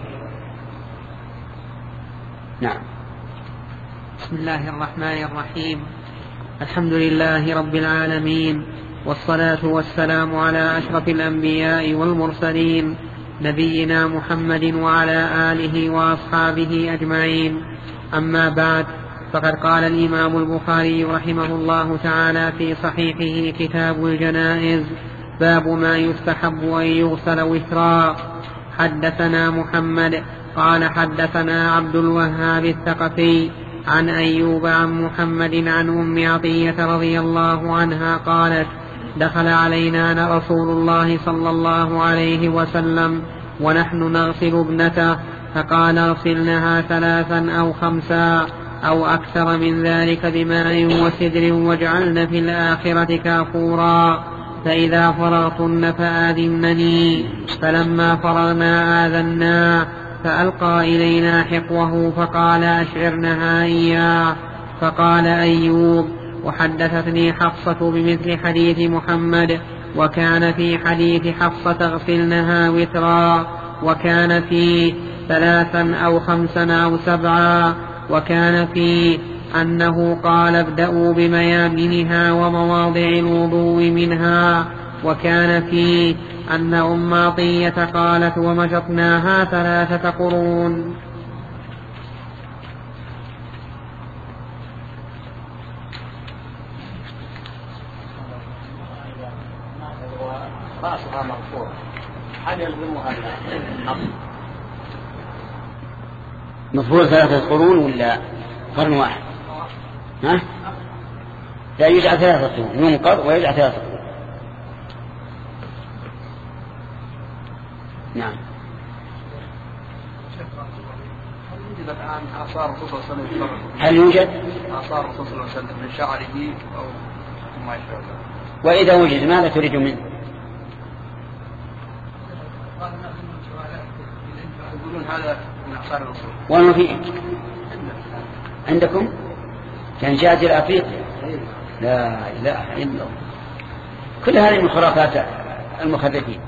نعم. بسم الله الرحمن الرحيم. الحمد لله رب العالمين، والصلاة والسلام على أشرف الأنبياء والمرسلين، نبينا محمد وعلى آله وأصحابه أجمعين. أما بعد، فقد قال الإمام البخاري رحمه الله تعالى في صحيحه كتاب الجنائز: باب ما يستحب أن يغسل وترا. حدثنا محمد قال حدثنا عبد الوهاب الثقفي عن أيوب عن محمد عن أم عطية رضي الله عنها قالت: دخل علينا رسول الله صلى الله عليه وسلم ونحن نغسل ابنته، فقال: اغسلنها ثلاثا أو خمسا أو أكثر من ذلك بماء وسدر، واجعلن في الآخرة كافورا، فإذا فرغتن فآذنني. فلما فرغنا آذنا، فألقى إلينا حقوه فقال: أشعرنها إياه. فقال أيوب: وحدثتني حفصة بمثل حديث محمد، وكان في حديث حفصة اغسلنها وترا، وكان فيه ثلاثا أو خمسا أو سبعا، وكان فيه أنه قال ابدأوا بميامنها ومواضع الوضوء منها. وكان فيه أن أم عطية قالت ومشطناها ثلاثة قرون. رأسها مرفوع هل يلزمها النص؟ مفروض ثلاثة قرون ولا قرن واحد؟ ها؟ لا، يجعل ثلاثة قرون، ينقر ويجعل ثلاثة قرون. نعم. هل يوجد الآن آثار الرسول صلى الله عليه وسلم؟ هل يوجد آثار الرسول صلى الله عليه وسلم من شعره أو ما يشبه ذلك؟ وإذا وجد ماذا تريد منه؟ يقولون هذا من آثار الرسول. وما فيه عندكم؟ كان جاءت الأفريقيا. لا إله إلا الله. كل هذه من خرافات المخرفين.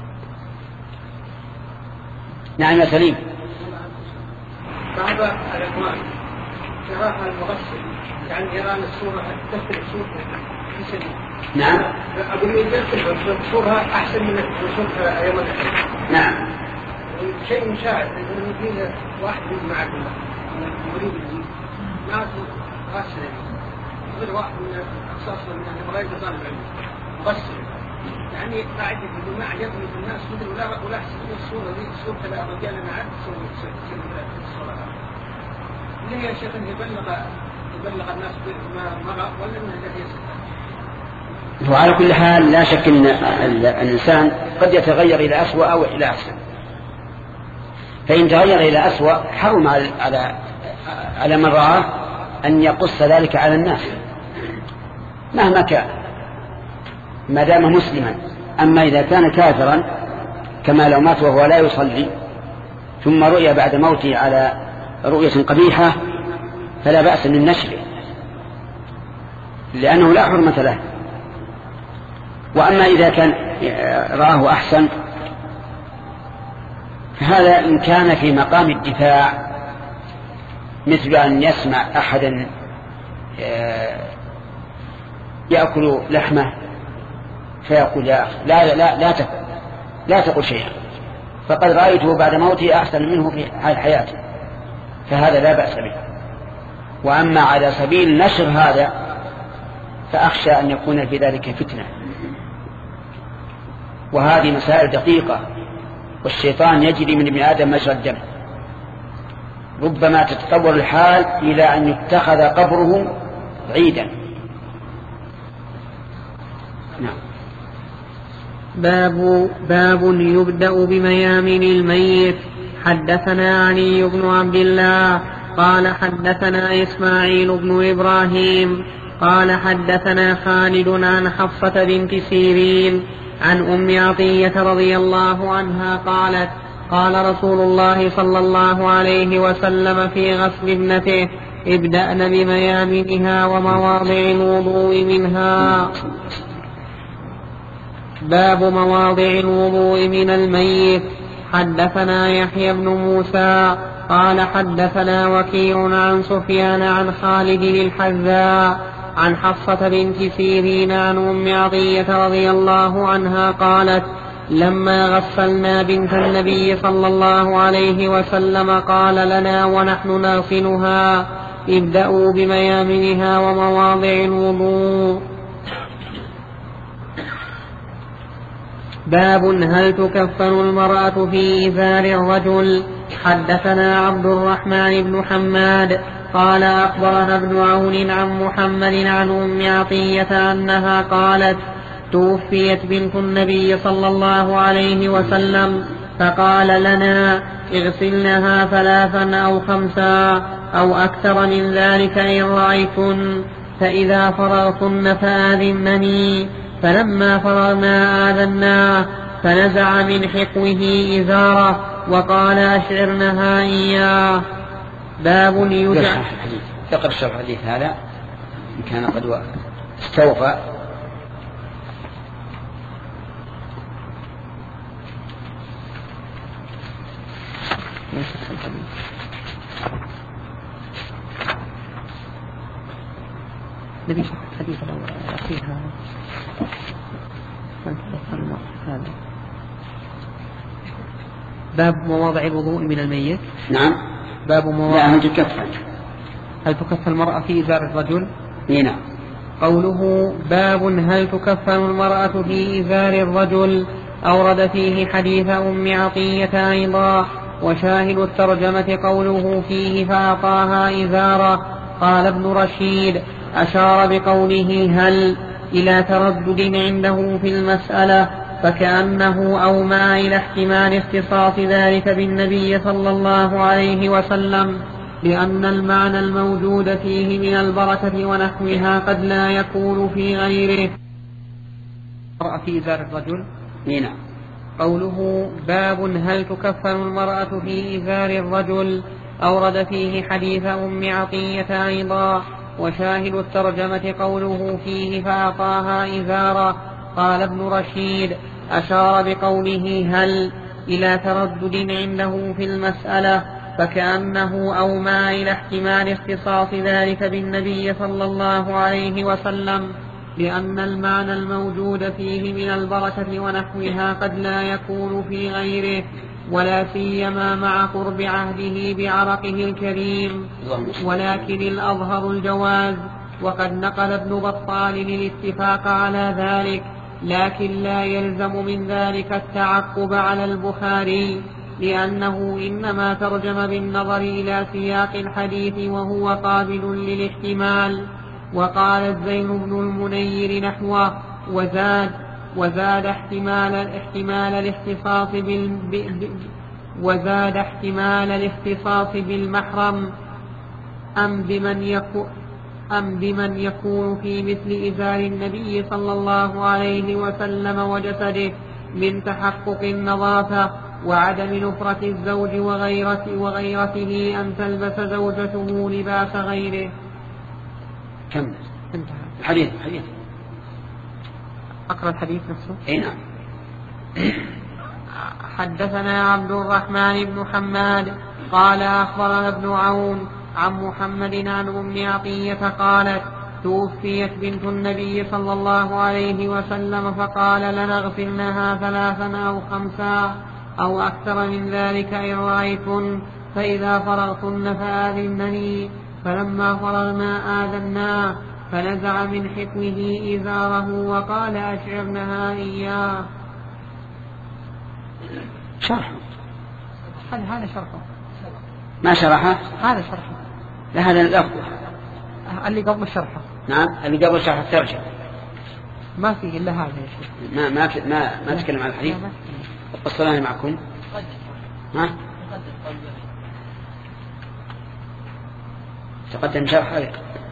نعم يا سليم. بعض الأكوان يراها المغسل يعني يرى أن الصورة تختلف صورتها في سبيل. نعم. أقول لي تختلف صورها أحسن من صورتها أيام الأخير. نعم. شيء مشاهد إنه يجي واحد من معكم من المريض ناس غسل غير واحد من الأخصاص من غير طالب العلم غسل يعني قاعد يقول ما عجبني في الناس مثل ولا ولا أحسن الصورة دي صورة الرجال أنا عارف صورة الصورة اللي هي شيخ يبلغ يبلغ الناس بما مر ولا من الذي يسمع. وعلى كل حال لا شك أن الإنسان قد يتغير إلى أسوأ أو إلى أحسن. فإن تغير إلى أسوأ حرم على على من رآه أن يقص ذلك على الناس مهما كان ما دام مسلما. أما إذا كان كافرا كما لو مات وهو لا يصلي ثم رؤي بعد موته على رؤية قبيحة فلا بأس من نشره لأنه لا حرمة له. وأما إذا كان رآه أحسن فهذا إن كان في مقام الدفاع مثل أن يسمع أحدا يأكل لحمه فيقول يا أخي لا لا لا تقل لا تقل شيئا فقد رأيته بعد موته أحسن منه في حال حياته فهذا لا بأس به. وأما على سبيل نشر هذا فأخشى أن يكون في ذلك فتنة. وهذه مسائل دقيقة والشيطان يجري من ابن آدم مجرى الدم. ربما تتطور الحال إلى أن يتخذ قبره عيدا. نعم. باب باب يبدأ بميامن الميت. حدثنا علي بن عبد الله قال حدثنا إسماعيل بن إبراهيم قال حدثنا خالد عن حفصة بنت سيرين عن أم عطية رضي الله عنها قالت قال رسول الله صلى الله عليه وسلم في غسل ابنته ابدأن بميامنها ومواضع الوضوء منها. باب مواضع الوضوء من الميت. حدثنا يحيى بن موسى قال حدثنا وكيع عن سفيان عن خالد الحذاء عن حفصة بنت سيرين عن أم عطية رضي الله عنها قالت لما غسلنا بنت النبي صلى الله عليه وسلم قال لنا ونحن نغسلها ابدأوا بميامنها ومواضع الوضوء. باب هل تكفن المرأة في إزار الرجل. حدثنا عبد الرحمن بن حماد قال أخبرنا ابن عون عن محمد عن أم عطية أنها قالت توفيت بنت النبي صلى الله عليه وسلم فقال لنا اغسلنها ثلاثا أو خمسا أو أكثر من ذلك إن رأيتن فإذا فرغتن فآذنني. فلما فرغنا آذناه فنزع من حقوه إزاره وقال أشعرنها إياه. باب يجعل تقرأ الشرح الحديث هذا إن كان قد استوفى. نبي حديث الأخير هذا باب مواضع الوضوء من الميت. نعم. باب مواضع. لا هل تكفن هل تكفن المرأة في إزار الرجل؟ نعم. قوله باب هل تكفن المرأة في إزار الرجل أورد فيه حديث أم عطية أيضا، وشاهد الترجمة قوله فيه فأعطاها إزارة. قال ابن رشيد أشار بقوله هل إلى تردد عنده في المسألة، فكأنه أومى إلى احتمال اختصاص ذلك بالنبي صلى الله عليه وسلم، لأن المعنى الموجود فيه من البركة ونحوها قد لا يكون في غيره. في إزار الرجل. نعم. قوله باب هل تكفن المرأة في إزار الرجل أورد فيه حديث أم عطية أيضا، وشاهد الترجمة قوله فيه فأعطاها إزارة. قال ابن رشيد أشار بقوله هل إلى تردد عنده في المسألة، فكأنه أومى إلى احتمال اختصاص ذلك بالنبي صلى الله عليه وسلم، لأن المعنى الموجود فيه من البركة ونحوها قد لا يكون في غيره، ولا سيما مع قرب عهده بعرقه الكريم، ولكن الأظهر الجواز. وقد نقل ابن بطال الاتفاق على ذلك، لكن لا يلزم من ذلك التعقب على البخاري، لأنه إنما ترجم بالنظر إلى سياق الحديث وهو قابل للاحتمال. وقال زين بن المنير نحوه وزاد وزاد احتمال احتمال الاختصاص بال وزاد احتمال الاختصاص بالمحرم أم بمن يكون أم بمن يكون في مثل إزار النبي صلى الله عليه وسلم وجسده من تحقق النظافة وعدم نفرة الزوج وغيرته, وغيرته أن تلبس زوجته لباس غيره. كم الحديث حديث أقرأ الحديث نفسه. أي نعم. حدثنا عبد الرحمن بن حماد قال أخبرنا ابن عون عن محمد عن أم عطية قالت توفيت بنت النبي صلى الله عليه وسلم فقال لنغسلنها ثلاثا أو خمسا أو أكثر من ذلك إن رأيتن، فإذا فرغتن فآذنني. فلما فرغنا آذناه فنزع من حكمه إزاره وقال أشعرنها إياه. شرح هذا شرحه ما شرحه. هذا شرحه لهذا اللفظ اللي قبل شرحه. نعم اللي قبل شرح الترجمة ما فيه إلا هذا يا شيخ. ما ما ما ما تكلم عن الحديث. الصلاة معكم. ها تقدم شرح هذا.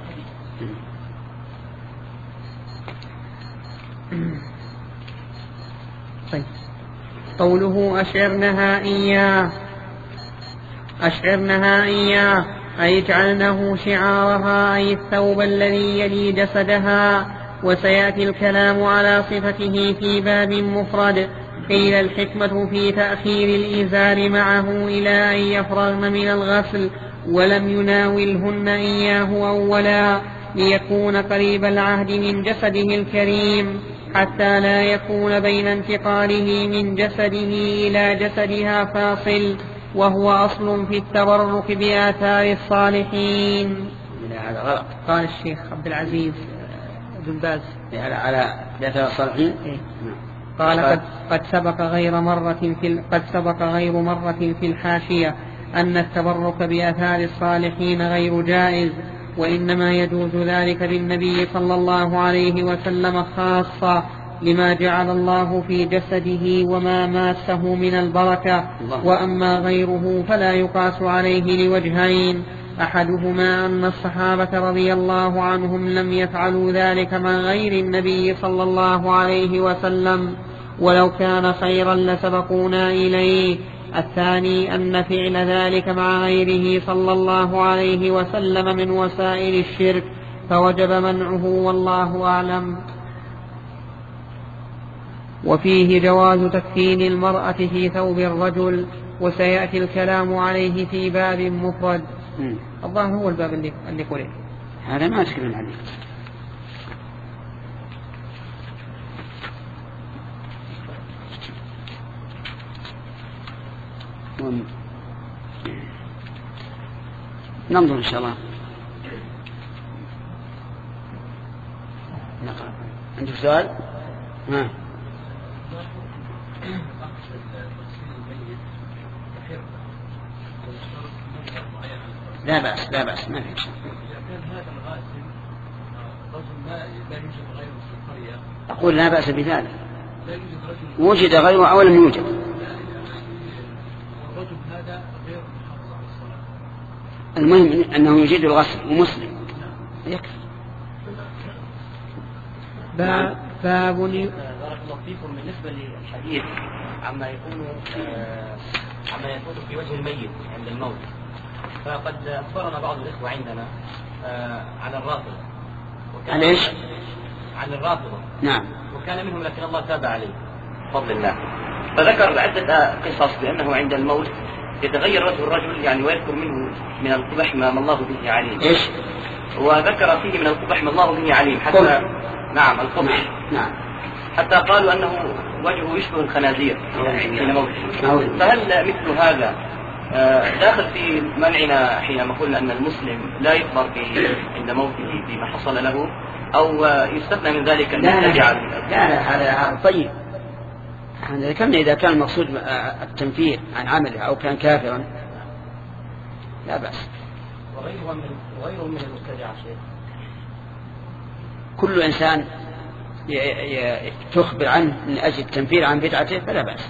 طيب قوله أشعرنها إياه أشعرنها إياه أي جعلنه شعارها، أي الثوب الذي يلي جسدها. وسيأتي الكلام على صفته في باب مفرد. قيل الحكمة في تأخير الإزار معه إلى أن يفرغن من الغسل، ولم يناولهن إياه أولا ليكون قريب العهد من جسده الكريم، حتى لا يكون بين انتقاله من جسده إلى جسدها فاصل، وهو أصل في التبرك بآثار الصالحين. هذا غلط. قال الشيخ عبد العزيز بن باز على على آثار الصالحين. إيه؟ قال قد, قد سبق غير مرة في قد سبق غير مرة في الحاشية أن التبرك بآثار الصالحين غير جائز، وإنما يجوز ذلك بالنبي صلى الله عليه وسلم خاصة، لما جعل الله في جسده وما ماسه من البركة. وأما غيره فلا يقاس عليه لوجهين: أحدهما أن الصحابة رضي الله عنهم لم يفعلوا ذلك مع غير النبي صلى الله عليه وسلم، ولو كان خيرا لسبقونا إليه. الثاني أن فعل ذلك مع غيره صلى الله عليه وسلم من وسائل الشرك، فوجب منعه والله أعلم. وفيه جواز تكفين المرأة في ثوب الرجل، وسيأتي الكلام عليه في باب مفرد. الظاهر هو الباب اللي اللي قرئ. هذا ما تكلم عليه. ننظر إن شاء الله. عندك سؤال؟ ها. لا بأس لا بأس ما في شيء. أقول لا بأس بذلك، وجد غيره أو لم يوجد. المهم أنه يجد الغسل ومسلم يكفي. باب باب بارك الله فيكم. بالنسبة للحديث عما يكون عما يكون في وجه الميت عند الموت، فقد أخبرنا بعض الإخوة عندنا عن الرافضة. عن إيش؟ عن الرافضة. نعم. وكان منهم لكن الله تاب عليه بفضل الله. فذكر عدة قصص بأنه عند الموت يتغير وجه الرجل يعني ويذكر منه من القبح ما الله به عليم. إيش؟ وذكر فيه من القبح ما الله به عليم حتى قبح. نعم القبح. نعم. حتى قالوا أنه وجهه يشبه الخنازير حين موته. فهل مثل هذا داخل في منعنا حينما قلنا أن المسلم لا يخبر عند موته بما حصل له، أو يستثنى من ذلك المبتدع؟ لا لا هذا طيب. ذكرنا إذا كان المقصود التنفير عن عمله أو كان كافرا لا بأس. وغيره من وغيره من المبتدع شيء. كل إنسان تخبر عنه من أجل التنفير عن بدعته فلا بأس.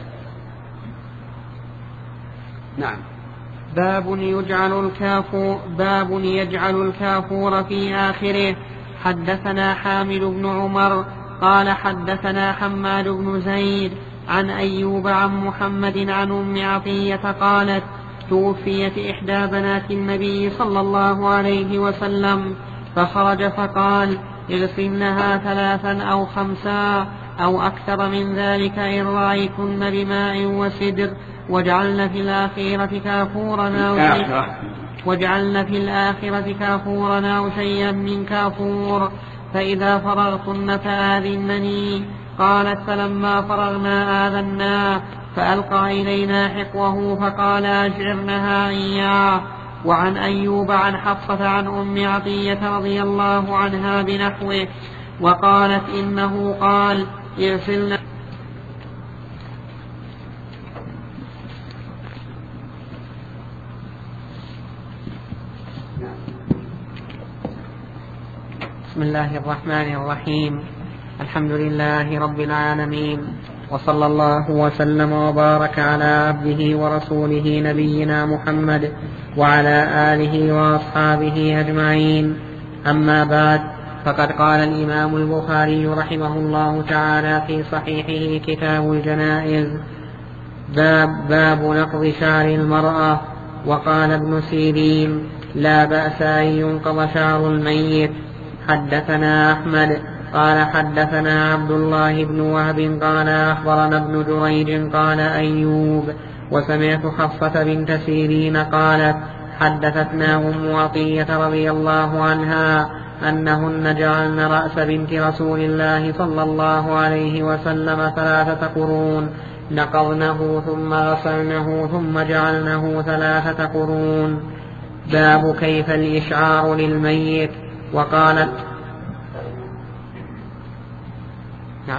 نعم. باب يجعل الكافور باب يجعل الكافور في آخره. حدثنا حامد بن عمر قال حدثنا حماد بن زيد عن أيوب عن محمد عن أم عطية قالت توفيت إحدى بنات النبي صلى الله عليه وسلم فخرج فقال اغسلنها ثلاثا أو خمسا أو أكثر من ذلك إن رأيتن بماء وسدر وجعلن في الآخرة كافورا وجعلن في الآخرة كافورا أو شيئا من كافور فإذا فرغتن فآذنني. قالت فلما فرغنا آذنا فألقى إلينا حقوه فقال أشعرنها إياه. وعن أيوب عن حفصة عن أم عطية رضي الله عنها بنحوه وقالت إنه قال اغسلنا. بسم الله الرحمن الرحيم. الحمد لله رب العالمين، وصلى الله وسلم وبارك على عبده ورسوله نبينا محمد وعلى آله وأصحابه أجمعين. أما بعد، فقد قال الإمام البخاري رحمه الله تعالى في صحيحه كتاب الجنائز باب, باب نقض شعر المرأة. وقال ابن سيرين لا بأس أن ينقض شعر الميت. حدثنا أحمد قال حدثنا عبد الله بن وهب قال أخبرنا ابن جريج قال أيوب وسمعت حفصة بنت سيرين قالت حدثتنا أم عطية رضي الله عنها أنهن جعلن رأس بنت رسول الله صلى الله عليه وسلم ثلاثة قرون نقضنه ثم غسلنه ثم جعلنه ثلاثة قرون. باب كيف الإشعار للميت. وقالت نعم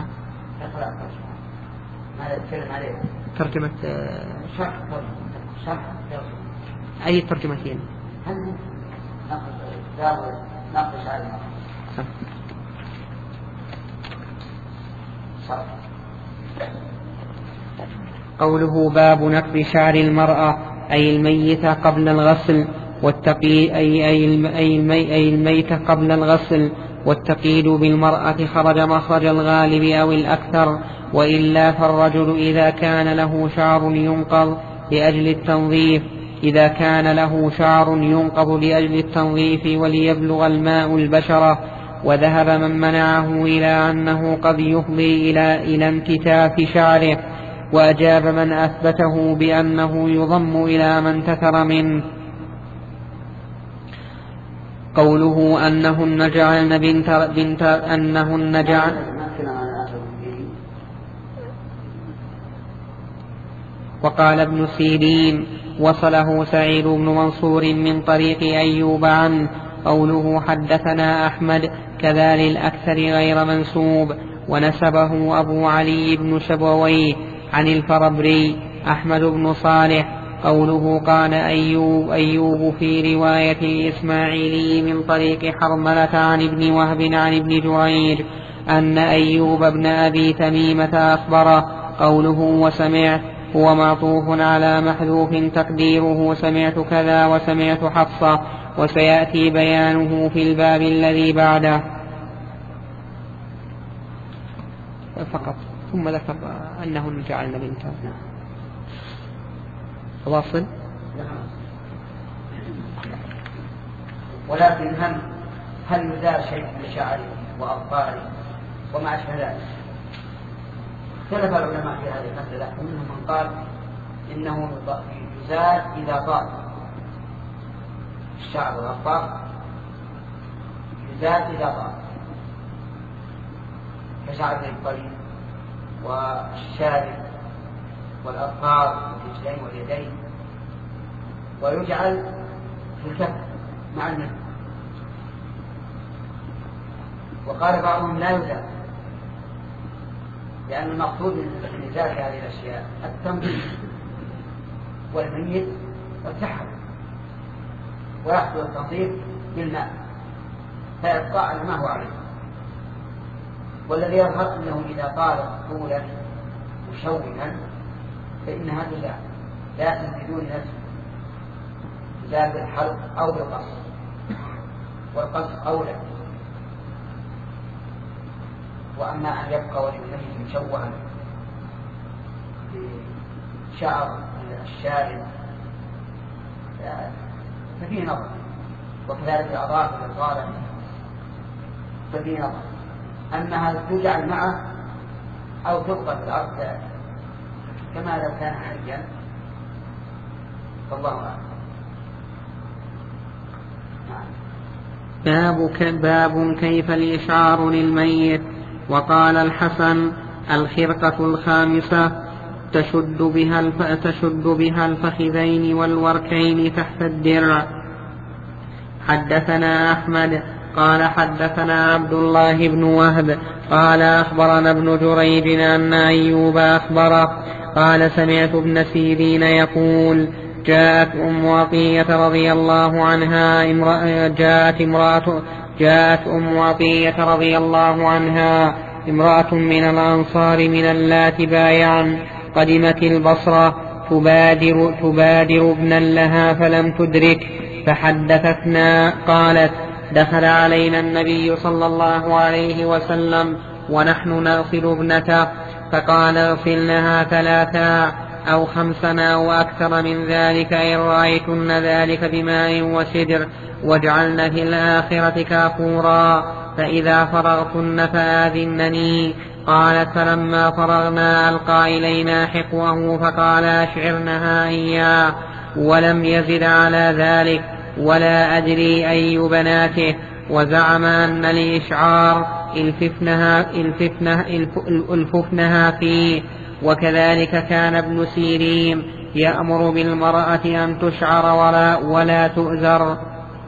ترجمة أي ترجمتين قوله باب نقض شعر المرأة أي الميتة قبل الغسل والتقي أي, أي, المي أي الميتة قبل الغسل والتقييد بالمرأة خرج مخرج الغالب أو الأكثر، وإلا فالرجل إذا كان له شعر ينقض لأجل التنظيف إذا كان له شعر ينقض لأجل التنظيف وليبلغ الماء البشرة. وذهب من منعه إلى أنه قد يفضي إلى, إلى انكتاف شعره، وأجاب من أثبته بأنه يضم إلى ما انتثر منه. قوله أنهن جعلن بنت, بنت أنهن جعل وقال ابن سيرين وصله سعيد بن منصور من طريق أيوب عنه. قوله حدثنا أحمد كذا للأكثر غير منسوب، ونسبه أبو علي بن شبويه عن الفربري أحمد بن صالح. قوله قال أيوب أيوب في رواية الإسماعيلي من طريق حرملة عن ابن وهب عن ابن جريج أن أيوب بن أبي تميمة أخبره. قوله وسمعت هو معطوف على محذوف تقديره سمعت كذا وسمعت حفصة، وسيأتي بيانه في الباب الذي بعده فقط. ثم ذكر أنه جعلنا بنتا. واصل. ولكن هل هل يزال شيء من شعره وأظفاره وما أشبه ذلك؟ اختلف العلماء في هذه المسألة، ومنهم من قال إنه يزال إذا طال الشعر والأظفار، يزال إذا طال كشعر الطريق والشارب والأظفار والرجلين واليدين، ويجعل في الكف مع المنه. وقال بعضهم لا يزال، لأن المقصود من إزالة هذه الأشياء التنظيف والميت والسحر، ويحصل التنظيف بالماء فيبقى على ما هو عليه. والذي يظهر أنه إذا طال طولا مشوها فإنها تزال، لكن بدون نفس، تزال بالحلق أو بالقص، والقص أولى. وأما أن يبقى وجه الميت مشوها بشعر الشارب ففيه نظر، وكذلك الأظافر الطالة ففيه نظر. أما هل تجعل معه أو تبقى في الأرض كما لو كان حيا فالله أعلم. باب باب كيف الإشعار للميت. وقال الحسن الخرقة الخامسة تشد بها الف... تشد بها الفخذين والوركين تحت الدرع. حدثنا أحمد قال حدثنا عبد الله بن وهب قال أخبرنا ابن جريج أن أيوب أخبره قال سمعت ابن سيرين يقول جاءت أم عطية رضي الله عنها امرأة جاءت امرأة جاءت أم عطية رضي الله عنها امرأة من الأنصار من اللات بايعا قدمت البصرة تبادر, تبادر ابنا لها فلم تدرك فحدثتنا قالت دخل علينا النبي صلى الله عليه وسلم ونحن نغسل ابنته فقال اغسلنها ثلاثا أو خمسنا وأكثر من ذلك إن رأيتن ذلك بماء وسدر واجعلن في الآخرة كافورا فإذا فرغتن فآذنني. قالت فلما فرغنا ألقى إلينا حقوه فقال أشعرنها إياه ولم يزد على ذلك ولا أدري أي بناته. وزعم أن الإشعار الففنها, الففنها, الففنها فيه. وكذلك كان ابن سيرين يأمر بالمرأة أن تشعر ولا, ولا تؤذر.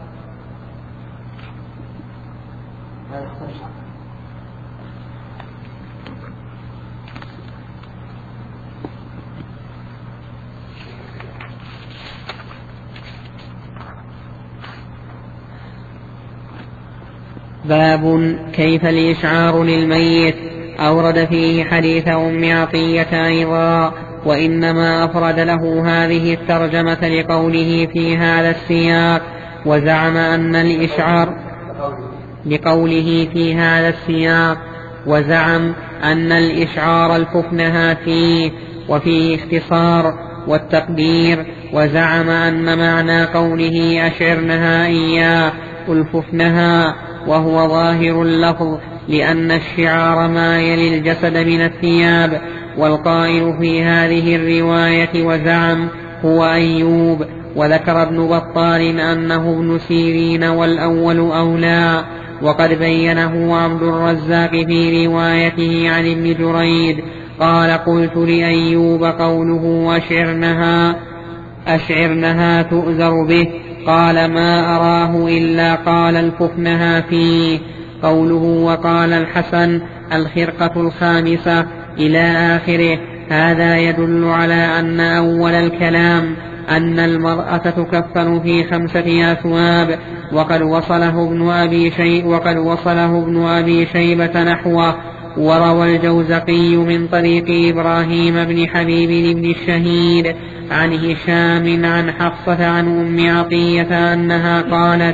باب كيف الإشعار للميت. أورد فيه حديث أم عطية أيضا، وإنما أفرد له هذه الترجمة لقوله في هذا السياق. وزعم أن الإشعار لقوله في هذا السياق وزعم أن الإشعار الففنها فيه وفيه اختصار والتقدير. وزعم أن معنى قوله أشعرنها إياه الففنها وهو ظاهر اللفظ، لأن الشعار ما يلي الجسد من الثياب. والقائل في هذه الرواية وزعم هو أيوب. وذكر ابن بطال أنه ابن سيرين والأول أولى، وقد بينه عبد الرزاق في روايته عن ابن جريج. قال قلت لأيوب قوله أشعرنها أشعرنها تؤزر به قال ما أراه إلا قال الففنها فيه. قوله وقال الحسن الخرقة الخامسة إلى آخره. هذا يدل على أن أول الكلام أن المرأة تكفن في خمسة أثواب، وقد وصله ابن أبي شيء وقد وصله ابن أبي شيبة نحوه. وروى الجوزقي من طريق إبراهيم بن حبيب بن الشهيد عن هشام عن حفصة عن أم عطية أنها قالت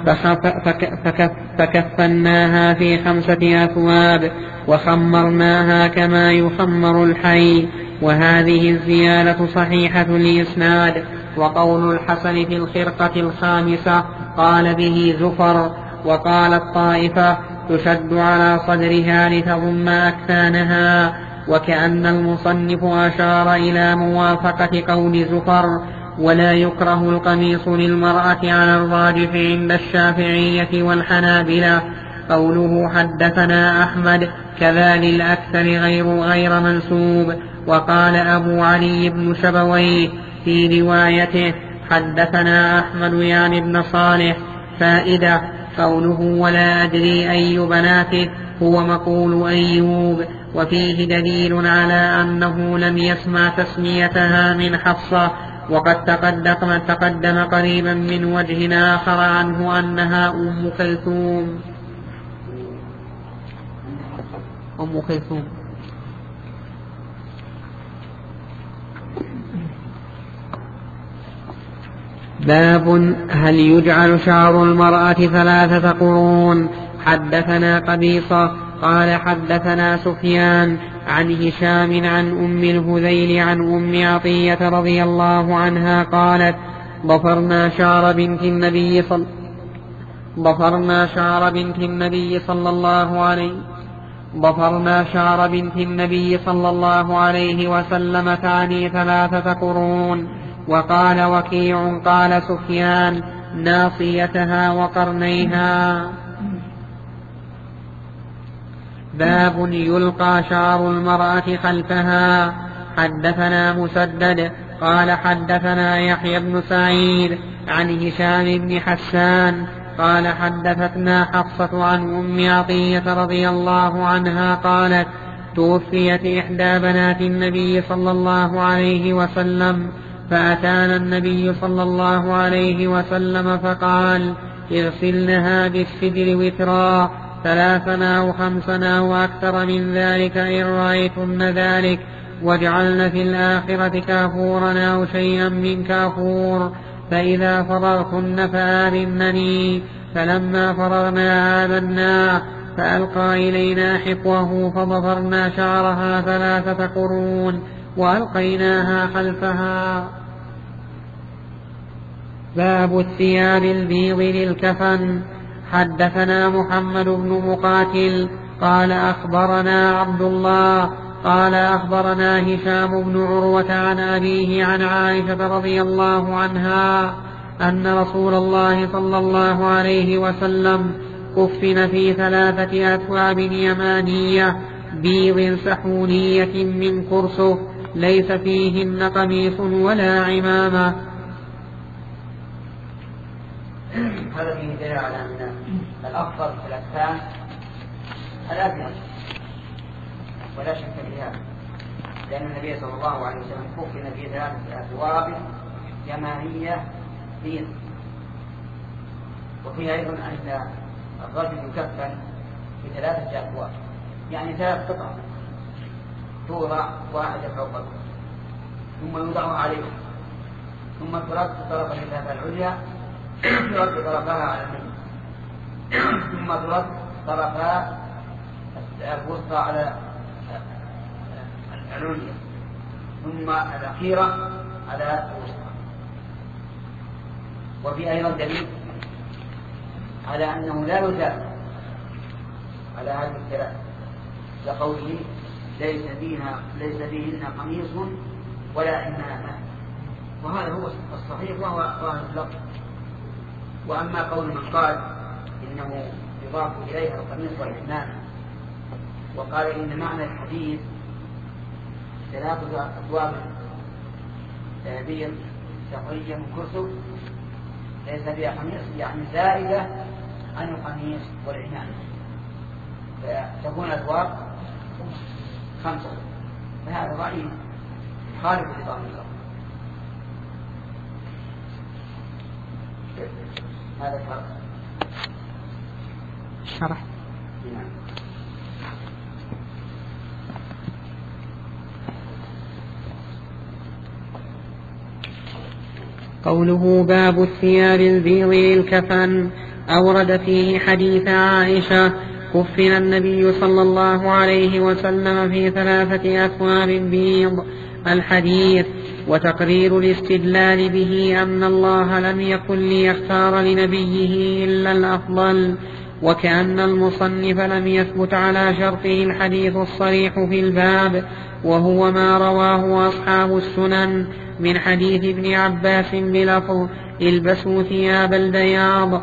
فكفناها في خمسة أثواب وخمرناها كما يخمر الحي. وهذه الزيادة صحيحة الإسناد. وقول الحسن في الخرقة الخامسة قال به زفر. وقال الطائفة تشد على صدرها لتضم أكفانها. وكأن المصنف أشار إلى موافقة قول زفر. ولا يكره القميص للمرأة على الراجح عند الشافعية والحنابلة. قوله حدثنا أحمد كذا للأكثر غير غير منسوب. وقال أبو علي بن شبويه في روايته حدثنا أحمد يعني ابن صالح. فائدة قوله ولا أدري أي بناته هو مقول أيوب، وفيه دليل على أنه لم يسمع تسميتها من حفصة. وقد تقدم, تقدم قريبا من وجه آخر عنه أنها أم كلثوم. أم كلثوم. باب هل يجعل شعر المرأة ثلاثة قرون. حدثنا قبيصة قال حدثنا سفيان عن هشام عن أم الهذيل عن أم عطية رضي الله عنها قالت ضفرنا شعر بنت النبي صلى ضفرنا شعر بنت النبي صلى الله عليه ضفرنا شعر بنت النبي صلى الله عليه وسلم تعني ثلاثة قرون. وقال وكيع قال سفيان ناصيتها وقرنيها. باب يلقى شعر المرأة خلفها. حدثنا مسدد قال حدثنا يحيى بن سعيد عن هشام بن حسان قال حدثتنا حفصة عن أم عطية رضي الله عنها قالت توفيت إحدى بنات النبي صلى الله عليه وسلم فأتانا النبي صلى الله عليه وسلم فقال اغسلنها بالسدر وترا ثلاثنا وخمسنا وأكثر من ذلك إن رأيتن ذلك، واجعلن في الآخرة كافورا أو شيئا من كافور، فإذا فرغتن فآذنني. فلما فرغنا آذناه فألقى إلينا حقوه فضفرنا شعرها ثلاثة قرون وألقيناها خلفها. باب الثياب البيض للكفن. حدثنا محمد بن مقاتل قال أخبرنا عبد الله قال أخبرنا هشام بن عروة عن أبيه عن عائشة رضي الله عنها أن رسول الله صلى الله عليه وسلم كفن في ثلاثة أثواب يمانية بيض سحونية من كرسف ليس فيهن قميص ولا عمامة. هذا فيه دليل على أن الأفضل في الأكفان الأبيض ولا شك في هذا، لأن النبي صلى الله عليه وسلم كفن في ثلاثة أثواب يمانية بيض. وفيها أيضا أن الرجل يكفن في ثلاثة أثواب، يعني ثلاث قطع توضع واحدة فوق الأخرى ثم يوضع عليه ثم ترد طرف الثلاثة العليا ترد طرفها على المنزل ثم ترد طرفها الوسطى على العليا ثم الأخيرة على الوسطى. وفي أيضا دليل على أنه لا يزال على هذه الثلاث لقوله ليس فيها ليس فيهن قميص ولا عمامة، وهذا هو الصحيح وهو اللفظ. وأما قول من قال إنه يضاف إليها القميص والعمامة وقال إن معنى الحديث ثلاثة أبواب بيض شقية من كرسب ليس بها قميص يعني زائدة عن القميص والعمامة، فتكون الأبواب خمسة، فهذا رأي خالف لظاهر اللفظ. هذا الفرق. شرح. نعم. قوله باب الثياب البيض للكفن، أورد فيه حديث عائشة: كفن النبي صلى الله عليه وسلم في ثلاثة أثواب بيض. الحديث. وتقرير الاستدلال به أن الله لم يكن ليختار لنبيه إلا الأفضل، وكأن المصنف لم يثبت على شرطه الحديث الصريح في الباب، وهو ما رواه أصحاب السنن من حديث ابن عباس بلفظ: البسوا ثياب البياض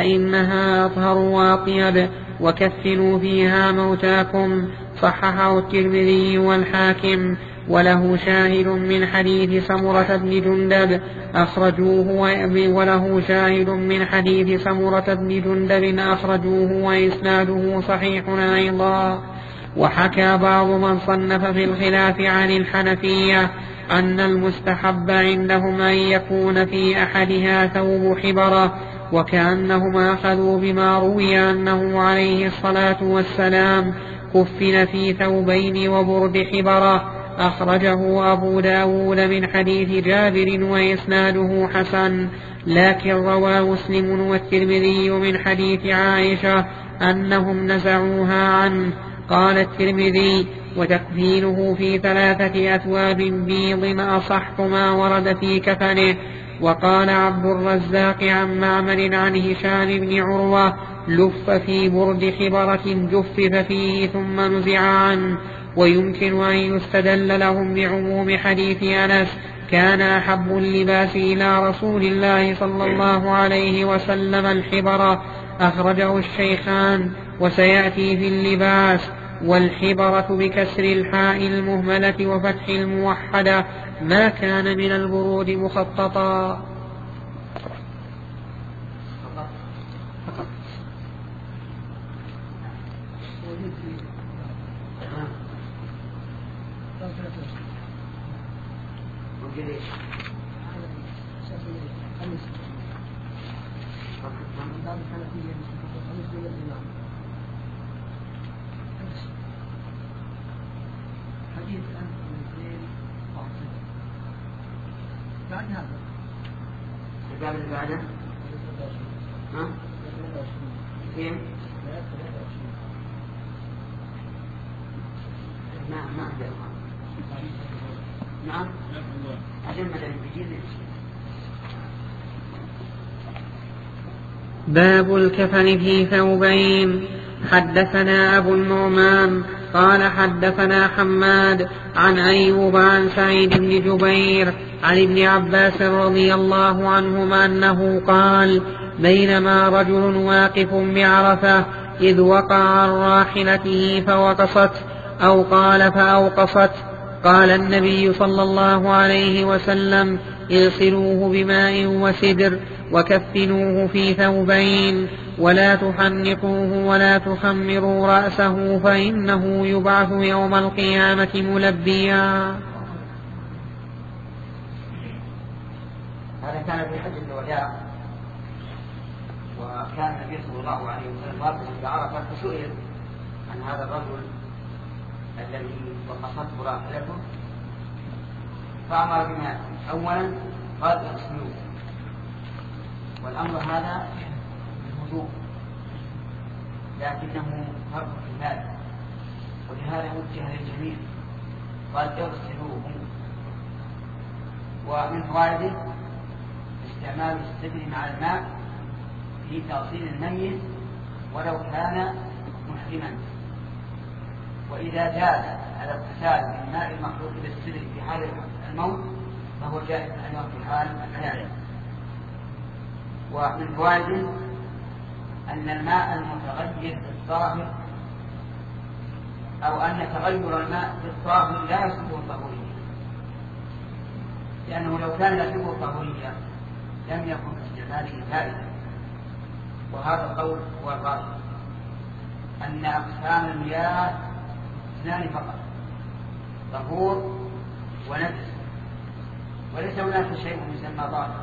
فإنها أطهر وأطيب، وكفنوا فيها موتاكم. صححه الترمذي والحاكم، وله شاهد من حديث سمرة بن جندب أخرجوه وله شاهد من حديث سمرة بن جندب أخرجوه وإسناده صحيح أيضا. وحكى بعض من صنف في الخلاف عن الحنفية أن المستحب عندهم أن يكون في أحدها ثوب حبرة، وكأنهم أخذوا بما روي أنه عليه الصلاة والسلام كفن في ثوبين وبرد حبرة. أخرجه أبو داود من حديث جابر وإسناده حسن، لكن روى مسلم والترمذي من حديث عائشة أنهم نزعوها عنه. قال الترمذي: وتكفينه في ثلاثة أثواب بيض أصح ما ورد في كفنه. وقال عبد الرزاق عن معمر عن هشام بن عروة: لف في برد حبرة جفف فيه ثم نزع عنه. ويمكن أن يستدل لهم بعموم حديث أنس: كان أحب اللباس إلى رسول الله صلى الله عليه وسلم الحبرة. أخرجه الشيخان، وسيأتي في اللباس. والحبرة بكسر الحاء المهملة وفتح الموحدة ما كان من البرود مخططا. الباب اللي بعده ها؟ فين؟ ما ما نعم عشان مثلا بيجي. باب الكفن في ثوبين. حدثنا أبو النعمان قال حدثنا حماد عن أيوب عن سعيد بن جبير عن ابن عباس رضي الله عنهما أنه قال: بينما رجل واقف بعرفة إذ وقع عن راحلته فوقصت، أو قال فأوقصت. قال النبي صلى الله عليه وسلم: اغسلوه بماء وسدر وكفنوه في ثوبين، ولا تحنقوه ولا تخمروا رأسه فإنه يبعث يوم القيامة ملبيا. هذا كان في حجة الوداع، وكان النبي صلى الله عليه وسلم واقفا بعرفة فسئل عن هذا الرجل الذي وقصته راحلته، فأمر بما أولا قال اغسلوه، والأمر هذا بالوضوء لكنه فرض كفاية، ولهذا وجه للجميع قال اغسلوه. ومن فوائده استعمال السدر مع الماء في تغسيل الميت ولو كان محرما، وإذا جاز على اغتسال من الماء المخلوط بالسدر في حال الموت فهو جائز أيضا في حال الحياة. ومن فوائده أن الماء المتغير بالطاهر أو أن تغير الماء بالطاهر لا يصلح الطهورية، لأنه لو كان له طهورية لم يكن استعماله فائدة. وهذا القول هو الراجح، أن أقسام المياه اثنان فقط، طهور ونجس، وليس هناك شيء يسمى طاهر.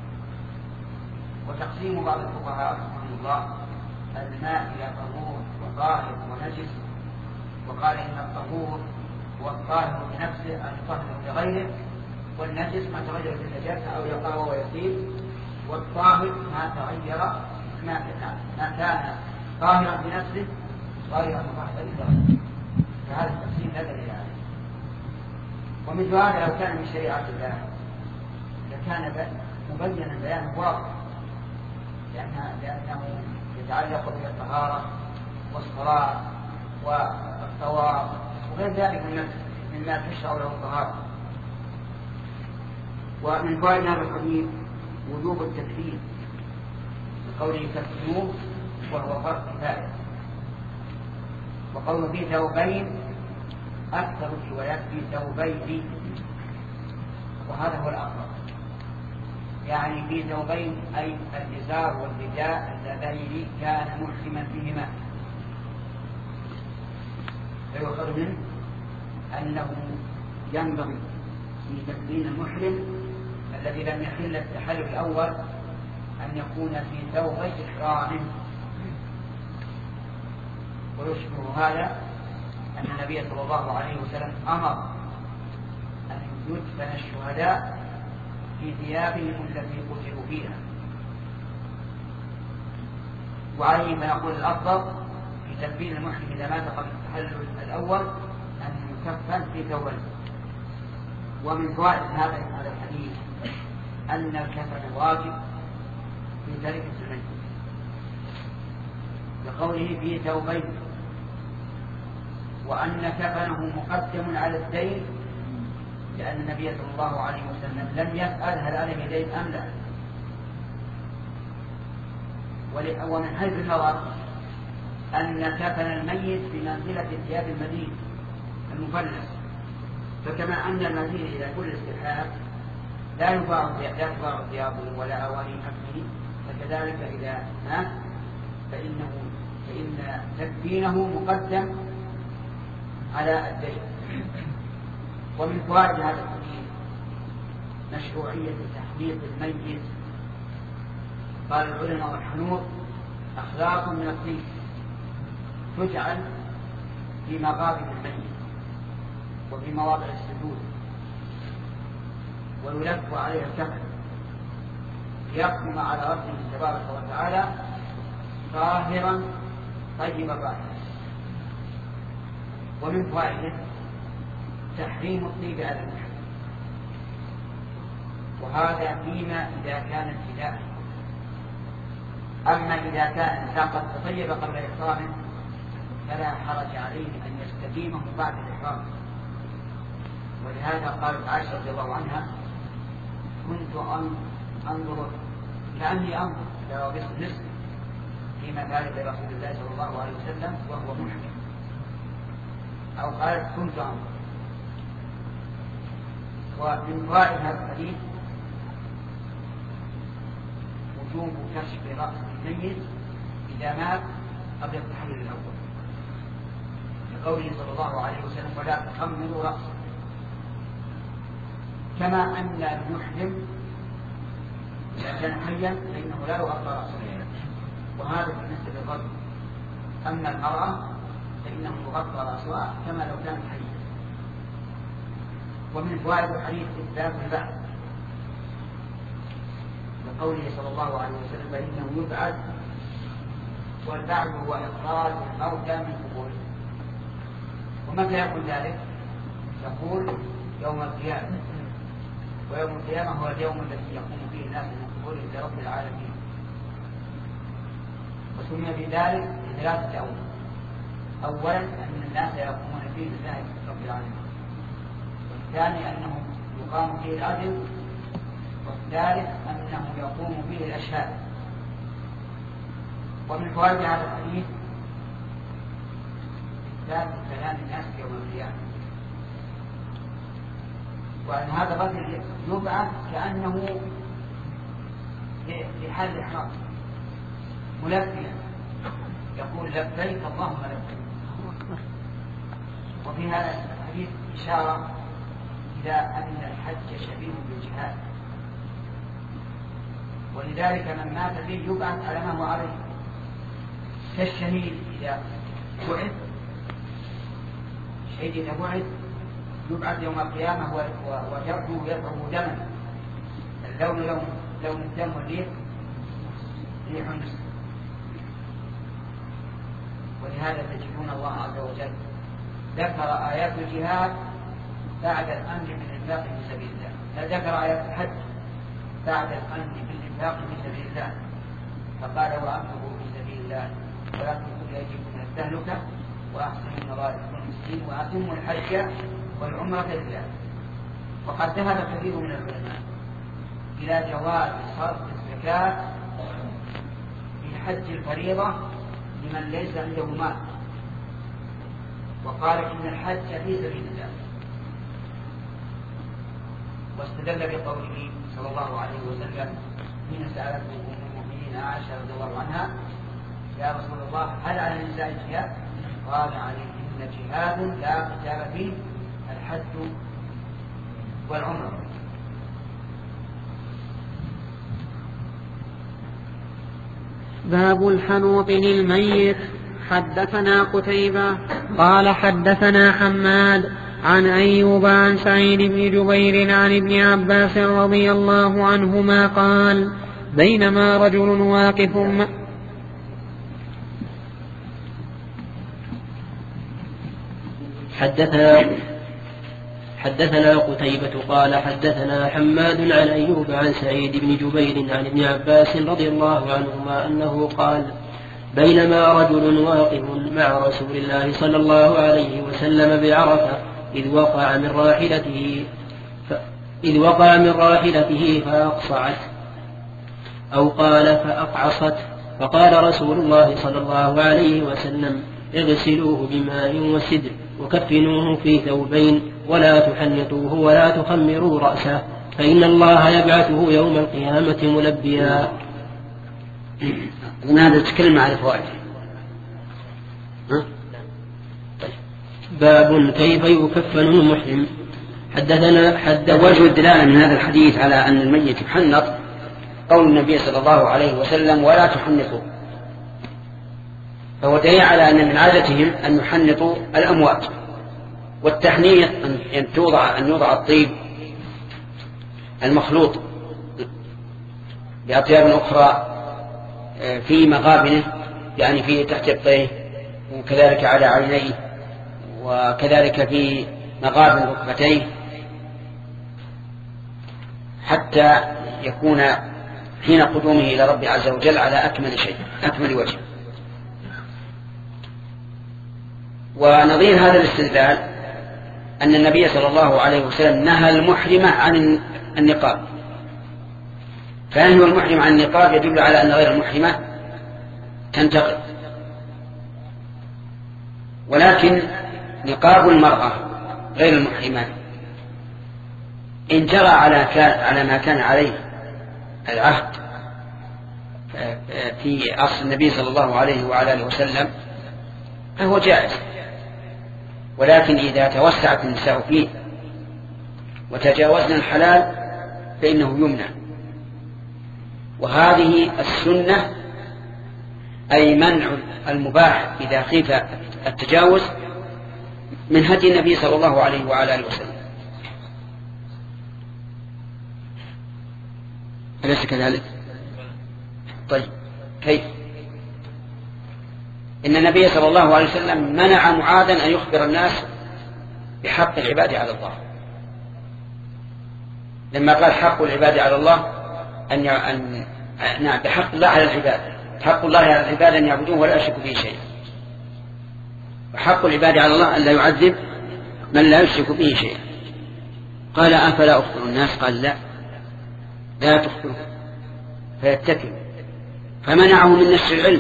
وتقسيم بعض الفقهاء رحمه الله الماء إلى طهور وطاهر ونجس، وقال إن الطهور هو الطاهر بنفسه أن يطهر لغيره، والنجس ما تغير في النجاسة أو يقع ويصير، والطاهر ما تغير ما كان طاهرا بنفسه طاهرا مطهرا لغيره. فهذا التقسيم لا دليل عليه. ومثل هذا لو كان من شريعة الله لكان مبينا بيانا واضح، لأنه يتعلق بالطهارة والصلاة والطواف وغير ذلك مما تشرع له الطهارة. ومن فوائد هذا الحديث وجوب التكفير بقوله كفروه وهو فرض كفاية، وقوله في ثوبين أكثر الروايات في ثوبين، وهذا هو الأقرب، يعني في ثوبين أي الإزار والرداء اللذين كان محرما بهما. فيؤخذ منه أنه ينبغي في تكفين المحرم الذي لم يحل التحلل الأول أن يكون في ثوبي إحرام. ويشبه هذا أن النبي صلى الله عليه وسلم أمر أن يدفن الشهداء في ثيابهم التي قتلوا فيها، وعليه ما يقول الأفضل في تكفين المحرم إذا مات قبل التحلل الأول أن يكفن في ثوبين. ومن فوائد هذا هذا الحديث أن الكفن واجب في تركة الميت، لقوله في ثوبين، وأن كفنه مقدم على الدين، لأن النبي صلى الله عليه وسلم لم يسأل هل عليه دين أم لا. ومن حيث النظر أن كفن الميت بمنزلة ثياب المدين المفلس، فكما أن المدين إلى كل استحقاق لا يباع ثيابه ولا أواني حكمه، فكذلك إذا مات فإنه فإن تكفينه مقدم على الدين. ومن فوائد هذا الحديث مشروعية تحنيط الميت. قال العلماء والحنوط أخلاق من الطين تجعل في مغابر الميت وفي مواضع السجود، ويلف عليها الكفن ليقوم على ربه تبارك وتعالى طاهرا طيب الرائحة. ومن فوائده تحريم الطيب على المحرم، وهذا فيما إذا كان ابتداء. أما إذا كان الإنسان قد تطيب قبل إحرامه فلا حرج عليه أن يستديمه بعد الإحرام. ولهذا قالت عائشة رضي الله عنها كنت أنظر كأني أنظر إلى ربيع النصف فيما كان لرسول الله صلى الله عليه وسلم وهو محرم، أو قالت كنت أنظر. ومن فوائد هذا الحديث وجوب كشف رأس الميت إذا مات قبل التحلل الأول، لقوله صلى الله عليه وسلم ولا تخمروا رأسه. كما أن المحرم إذا كان حيا فإنه لا يغطى رأسه، وهذا بالنسبة للرجل. أما المرأة فإنه يغطى رأسها كما لو كان حيا. ومن فوائد الحديث إثبات البعث، لقوله صلى الله عليه وسلم فإنه يبعث، والبعث هو إخراج الموتى من قبورهم. ومتى يكون ذلك؟ يقول يوم القيامة، ويوم القيامة هو اليوم الذي يقوم فيه الناس من قبورهم لرب العالمين. وسمي بذلك لثلاثة أوجه: أولا أن الناس يقومون فيه لله رب العالمين، والثاني أنه يقام فيه العدل، والثالث أنه يقوم فيه الأشهاد. ومن فوائد هذا الحديث إثبات كلام الناس يوم القيامة، وأن هذا الرجل يبعث كأنه في حال الإحرام ملبيا يقول لبيك اللهم لبيك. وفي هذا الحديث إشارة إلى أن الحج شبيه بالجهاد، ولذلك من مات فيه يبعث على ما هو عليه، كالشهيد إذا بعث الشهيد إذا بعث يبعث يوم القيامة وجرحه يضرب دما، اللون لون لون الدم والريح ريح المسك. ولهذا تجدون الله عز وجل ذكر آيات الجهاد بعد الأمر بالإنفاق في سبيل الله، لا ذكر آيات الحج بعد الأمر بالإنفاق في سبيل الله، فقال وأنفقوا في سبيل الله ولا تلقوا بأيديكم من التهلكة وأحسنوا إن الله يحب المسكين وأتموا الحج والعمرة لله. وقد ذهب كثير من العلماء إلى جواز صرف الزكاة في حج الفريضة لمن ليس عنده مال، وقال إن الحج في سبيل الله، واستدل بقوله صلى الله عليه وسلم حين سألته أم المؤمنين عائشة رضي الله عنها يا رسول الله هل على النساء جهاد؟ قال عليهن جهاد لا قتال فيه الحج والعمرة. باب الحنوط للميت. حدثنا قتيبة قال حدثنا حماد عن أيوب عن سعيد بن جبير عن ابن عباس رضي الله عنهما قال بينما رجل واقف م... حدثنا حدثنا قتيبة قال حدثنا حماد عن أيوب عن سعيد بن جبير عن ابن عباس رضي الله عنهما أنه قال بينما رجل واقف مع رسول الله صلى الله عليه وسلم بعرفة إذ وقع من راحلته ف... إذ وقع من راحلته فأقصعت أو قال فأقعصت، فقال رسول الله صلى الله عليه وسلم اغسلوه بماء وسدر وكفنوه في ثوبين ولا تحنطوه ولا تخمروا رأسه فإن الله يبعثه يوم القيامة ملبيا. هذا تتكلم على الفوائد. باب كيف يكفن المحرم. حدثنا حد وجه الدلالة من هذا الحديث على أن الميت يحنط قول النبي صلى الله عليه وسلم ولا تحنطوا، فهو دليل على أن من عادتهم أن يحنطوا الأموات، والتحنيط أن توضع أن يوضع الطيب المخلوط بأطياب أخرى في مغابنه، يعني في تحت الطيه وكذلك على عينيه وكذلك في مغابن ركبتيه، حتى يكون حين قدومه إلى رب عز وجل على أكمل شيء أكمل وجه. ونظير هذا الاستدلال أن النبي صلى الله عليه وسلم نهى المحرم عن النقاب، فنهي المحرم عن النقاب يدل على أن غير المحرمة تنتقل، ولكن نقاب المرأة غير المحرمة إن جرى على على ما كان عليه العهد في عصر النبي صلى الله عليه وعلى آله وسلم فهو جائز، ولكن إذا توسعت النساء فيه وتجاوزنا الحلال فإنه يمنع. وهذه السنة أي منع المباح إذا خيف التجاوز من هدي النبي صلى الله عليه وعلى آله وسلم. أليس كذلك؟ طيب كيف؟ إن النبي صلى الله عليه وسلم منع معاذا أن يخبر الناس بحق العباد على الله، لما قال حق العباد على الله أن أن نعم بحق الله على العباد، حق الله على العباد أن يعبدوه ولا يشركوا به شيئا، وحق العباد على الله أن لا يعذب من لا يشرك به شيئا. قال أفلا أخبر الناس؟ قال لا لا تخبروا فيتكل، فمنعه من نشر العلم.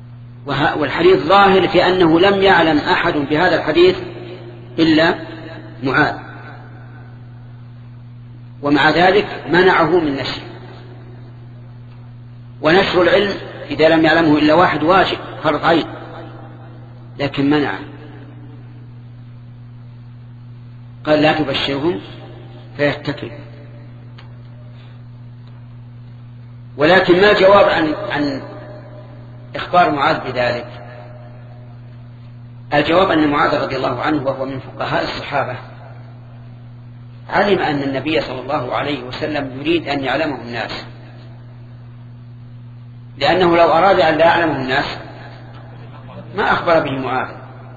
والحديث ظاهر في أنه لم يعلم أحد بهذا الحديث إلا معاذ، ومع ذلك منعه من نشره. ونشر العلم إذا لم يعلمه إلا واحد واجب فرض عين، لكن منعه، قال لا تبشرهم فيتكل. ولكن ما الجواب عن, عن إخبار معاذ بذلك؟ الجواب أن معاذ رضي الله عنه وهو من فقهاء الصحابة علم أن النبي صلى الله عليه وسلم يريد أن يعلمه الناس، لأنه لو أراد أن لا يعلمه الناس ما أخبر به معاذ.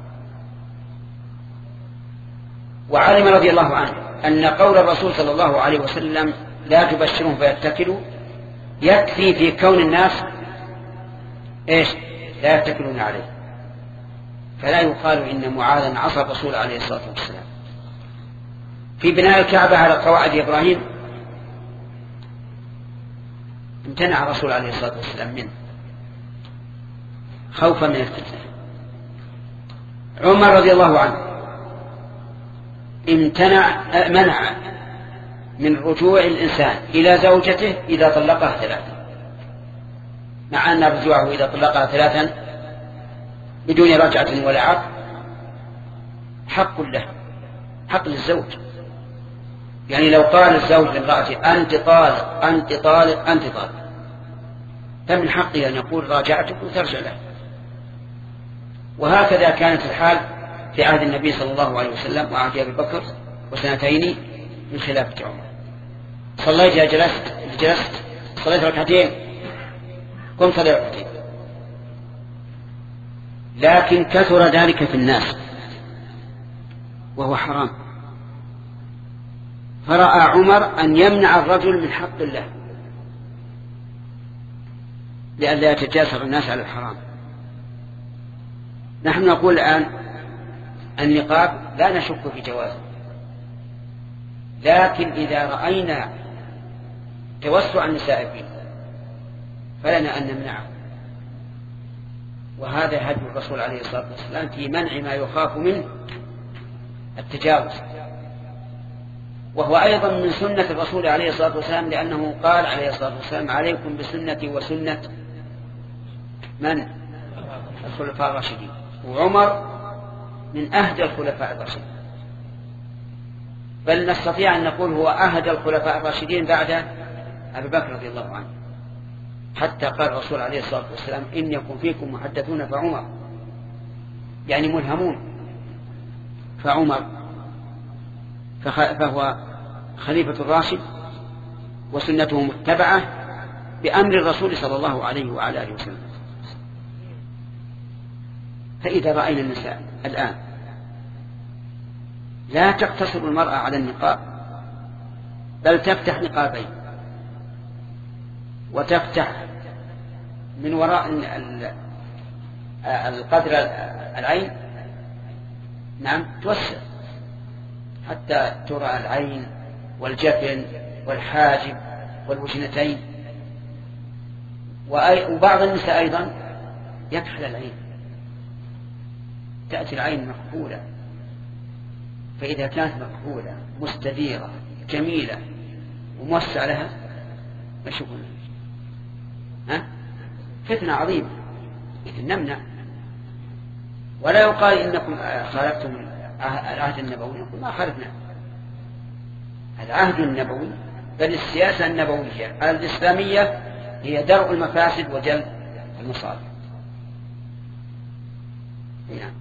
وعلم رضي الله عنه أن قول الرسول صلى الله عليه وسلم لا تبشرهم فيتكلوا يكفي في كون الناس إيش لا يتكلون عليه، فلا يقال إن معاذا عصى الرسول عليه الصلاة والسلام. في بناء الكعبة على قواعد إبراهيم امتنع الرسول عليه الصلاة والسلام منه خوفا من الفتنة. عمر رضي الله عنه امتنع منع من رجوع الإنسان إلى زوجته إذا طلقها ثلاثا، مع أن رجوعه إذا طلقها ثلاثا بدون رجعة ولا عقد حق له، حق للزوج. يعني لو قال الزوج لامرأته أنت طالق أنت طالق أنت طالق، فمن حقه أن يقول راجعتك وترجع له. وهكذا كانت الحال في عهد النبي صلى الله عليه وسلم وعهد أبي بكر وسنتين من خلافة عمر. صليت يا جلست جلست صليت ركعتين قم صلي ركعتين. لكن كثر ذلك في الناس وهو حرام، فرأى عمر أن يمنع الرجل من حق الله لئلا يتجاسر الناس على الحرام. نحن نقول الآن النقاب لا نشك في جوازه، لكن إذا رأينا توسع النساء فيه فلنا أن نمنعه، وهذا هدي الرسول عليه الصلاة والسلام في منع ما يخاف منه التجاوز. وهو أيضا من سنة الرسول عليه الصلاة والسلام، لأنه قال عليه الصلاة والسلام عليكم بسنتي وسنة من؟ الخلفاء الراشدين، وعمر من أهدى الخلفاء الراشدين، بل نستطيع أن نقول هو أهدى الخلفاء الراشدين بعد أبي بكر رضي الله عنه، حتى قال الرسول عليه الصلاة والسلام إن يكن فيكم محدثون فعمر، يعني ملهمون، فعمر فهو خليفة الراشد وسنته متبعة بأمر الرسول صلى الله عليه وعلى آله وسلم. فإذا رأينا النساء الآن لا تقتصر المرأة على النقاب، بل تفتح نقابين وتفتح من وراء القدر العين، نعم توسع حتى ترى العين والجفن والحاجب والوجنتين. وبعض النساء أيضا يكحل العين، تأتي العين مكحولة، فإذا كانت مكحولة مستديرة جميلة وموسع لها مشغولة ها فتنة عظيمة. إذن نمنع، ولا يقال إنكم خالفتم العهد النبوي، نقول ما خالفنا العهد النبوي، بل السياسة النبوية الإسلامية هي درء المفاسد وجلب المصالح. نعم.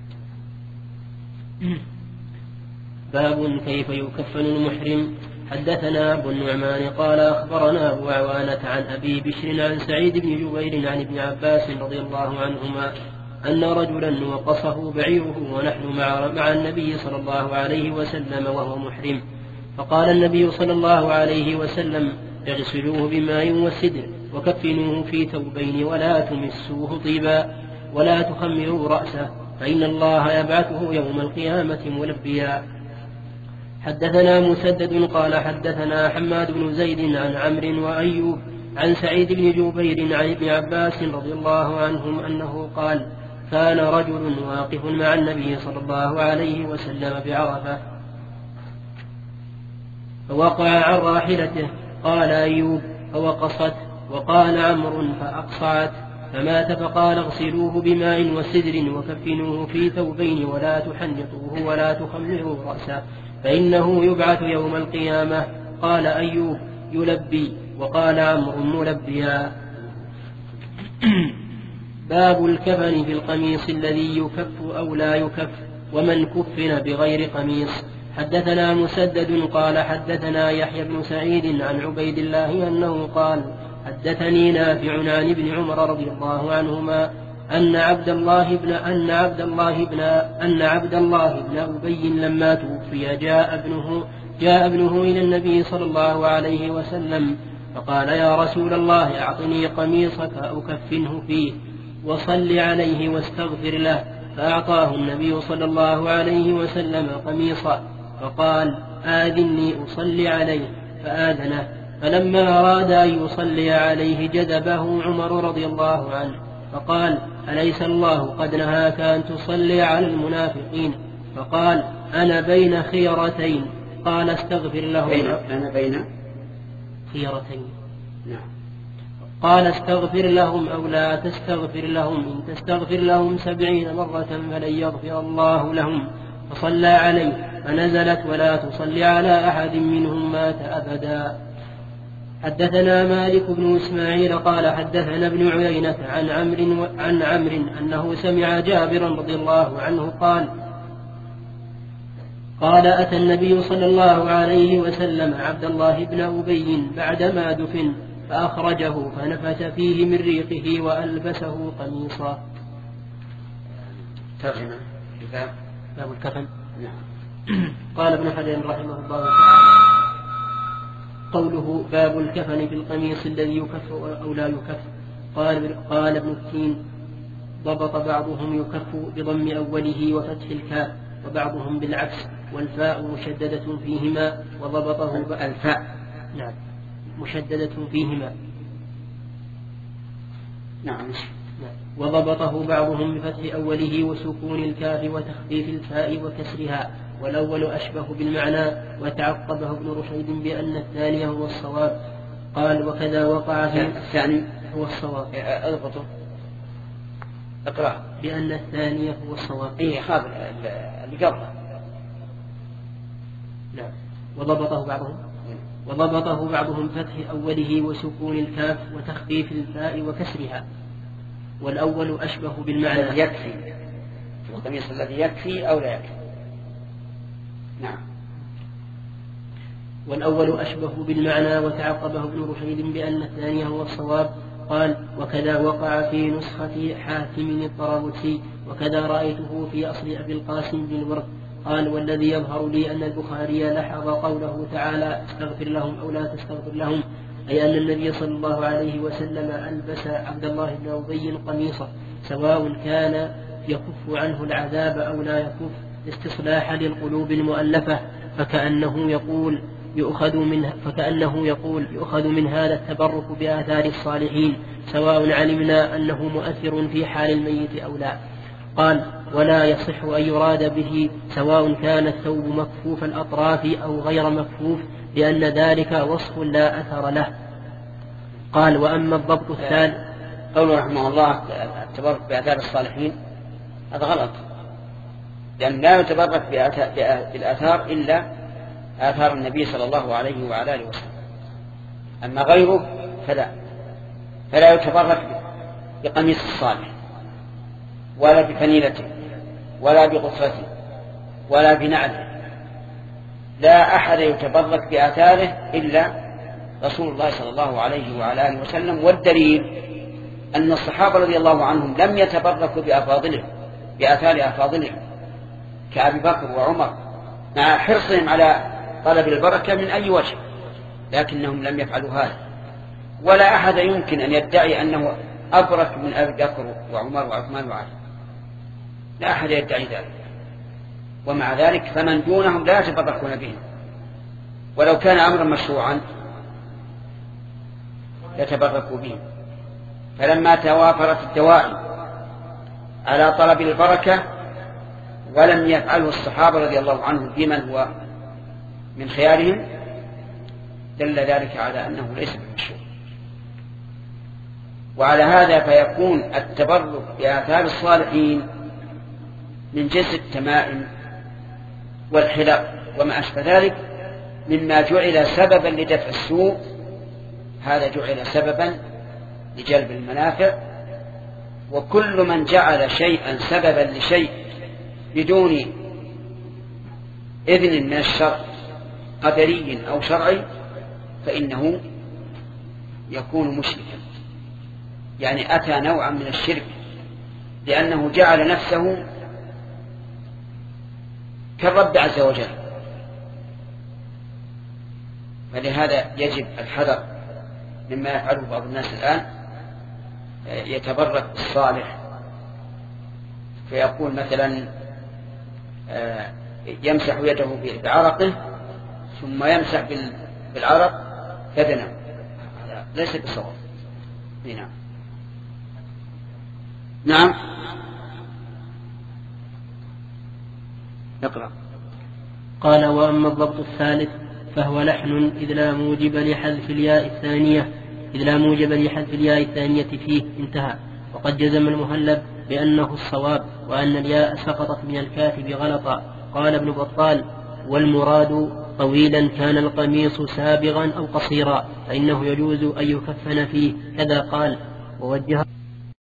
باب كيف يكفن المحرم. حدثنا أبو النعمان قال أخبرنا أبو عوانة عن أبي بشر عن سعيد بن جبير عن ابن عباس رضي الله عنهما أن رجلا وقصه بعيره ونحن مع, مع النبي صلى الله عليه وسلم وهو محرم، فقال النبي صلى الله عليه وسلم اغسلوه بماء وسدر وكفنوه في ثوبين ولا تمسوه طيبا ولا تخمروا رأسه فإن الله يبعثه يوم القيامة ملبيا. حدثنا مسدد قال حدثنا حماد بن زيد عن عمرو وأيوب عن سعيد بن جبير عن ابن عباس رضي الله عنهم أنه قال كان رجل واقف مع النبي صلى الله عليه وسلم بعرفة فوقع عن راحلته. قال أيوب فوقصت، وقال عمرو فأقصعت، فمات. فقال اغسلوه بماء وسدر وكفنوه في ثوبين ولا تحنطوه ولا تخمروا رأسه فإنه يبعث يوم القيامة. قال أيوب يلبي، وقال عمرو ملبيا. باب الكفن في القميص الذي يكف أو لا يكف ومن كفن بغير قميص. حدثنا مسدد قال حدثنا يحيى بن سعيد عن عبيد الله أنه قال حدثني نافع عن ابن عمر رضي الله عنهما أن عبد الله بن أن عبد الله بن أن عبد الله بن أبي لما توفي جاء ابنه جاء ابنه إلى النبي صلى الله عليه وسلم فقال يا رسول الله أعطني قميصك أو كفنه فيه وصل عليه واستغفر له. فأعطاه النبي صلى الله عليه وسلم قميصا فقال آذني أصلي عليه فآذنه. فلما أراد أن يصلي عليه جذبه عمر رضي الله عنه فقال أليس الله قد نهاك أن تصلي على المنافقين؟ فقال أنا بين خيرتين. قال استغفر لهم. أنا بين خيرتين. نعم. قال استغفر لهم أو لا تستغفر لهم، إن تستغفر لهم سبعين مرة فلن يغفر الله لهم. فصلى عليه فنزلت ولا تصلي على أحد منهم مات أبدا. حدثنا مالك بن إسماعيل قال حدثنا ابن عيينة عن عمرو عن عمرو أنه سمع جابرا رضي الله عنه قال قال أتى النبي صلى الله عليه وسلم عبد الله بن أبي بعدما دفن فأخرجه فنفث فيه من ريقه وألبسه قميصا. ترجمة باب الكفن. نعم. قال ابن حجر رحمه الله تعالى قوله باب الكفن في القميص الذي يكف أو لا يكف. قال قال ابن التين ضبط بعضهم يكف بضم أوله وفتح الكاف وبعضهم بالعكس والفاء مشددة فيهما وضبطه الفاء نعم مشددة فيهما نعم وضبطه بعضهم بفتح أوله وسكون الكاف وتخفيف الفاء وكسرها والأول أشبه بالمعنى. وتعقبه ابن رشيد بأن الثاني هو الصواب. قال وكذا وقع في الثاني هو الصواب. اضبطه اقرأ بأن الثاني هو الصواب. إيه خاب اللي قبله. نعم. وضبطه بعضهم وضبطه بعضهم فتح أوله وسكون الكاف وتخفيف الفاء وكسرها والأول أشبه بالمعنى. يكفي في القميص الذي يكفي أو لا يكفي. نعم. والأول أشبه بالمعنى. وتعقبه ابن رشيد بأن الثاني هو الصواب. قال وكذا وقع في نسخة حاتم الطرابلسي وكذا رأيته في أصل أبي القاسم بن الورد. قال والذي يظهر لي أن البخاري لحظ قوله تعالى استغفر لهم أو لا تستغفر لهم، أي أن النبي صلى الله عليه وسلم ألبس عبد الله بن أبي قميصه سواء كان يكف عنه العذاب أو لا يكف استصلاحا للقلوب المؤلفة. فكأنه يقول يؤخذ من فكأنه يقول يؤخذ من هذا التبرك بآثار الصالحين سواء علمنا أنه مؤثر في حال الميت أو لا. قال ولا يصح أن يراد به سواء كان الثوب مكفوف الأطراف أو غير مكفوف لأن ذلك وصف لا أثر له. قال وأما الضبط الثاني قوله رحمه الله التبرك بآثار الصالحين هذا غلط، لأن لا يتبرك بالآثار إلا آثار النبي صلى الله عليه وعلى آله وسلم، أما غيره فلا فلا يتبرك بقميص الصالح ولا بفنيلته ولا بغصته ولا بنعله. لا أحد يتبرك بآثاره إلا رسول الله صلى الله عليه وعلى آله وسلم. والدليل أن الصحابة رضي الله عنهم لم يتبركوا بأفاضلهم بآثار أفاضلهم كأبي بكر وعمر مع حرصهم على طلب البركة من أي وجه، لكنهم لم يفعلوا هذا. ولا أحد يمكن أن يدعي أنه أبرك من أبي بكر وعمر وعثمان وعلي، لا أحد يدعي ذلك. ومع ذلك فمن دونهم لا يتبركون بهم، ولو كان أمرا مشروعا يتبركوا به. فلما توافرت الدواعي على طلب البركة ولم يفعله الصحابة رضي الله عنهم بمن هو من خيارهم دل ذلك على أنه ليس بمشروع. وعلى هذا فيكون التبرك بآثار الصالحين من جنس التمائم والحلاق وما أشبه ذلك مما جعل سببا لدفع السوء، هذا جعل سببا لجلب المنافع. وكل من جعل شيئا سببا لشيء بدون إذن من الشرع قدري أو شرعي فإنه يكون مشركا، يعني أتى نوعا من الشرك، لأنه جعل نفسه كالرب عز وجل. فلهذا يجب الحذر مما يفعله بعض الناس الآن، يتبرك بالصالح فيقول مثلا يمسح يده بعرقه ثم يمسح بالعرق يدنا، ليس بصواب. نعم نعم نقرأ. قال: وأما الضبط الثالث فهو لحن إذ لا موجب لحذف الياء الثانية إذ لا موجب لحذف الياء الثانية فيه، انتهى. وقد جزم المهلب بأنه الصواب وأن الياء سقطت من الكاتب غلطا. قال ابن بطال: والمراد طويلا كان القميص سابغا أو قصيرا فإنه يجوز أن يكفن فيه، كذا قال. ووجه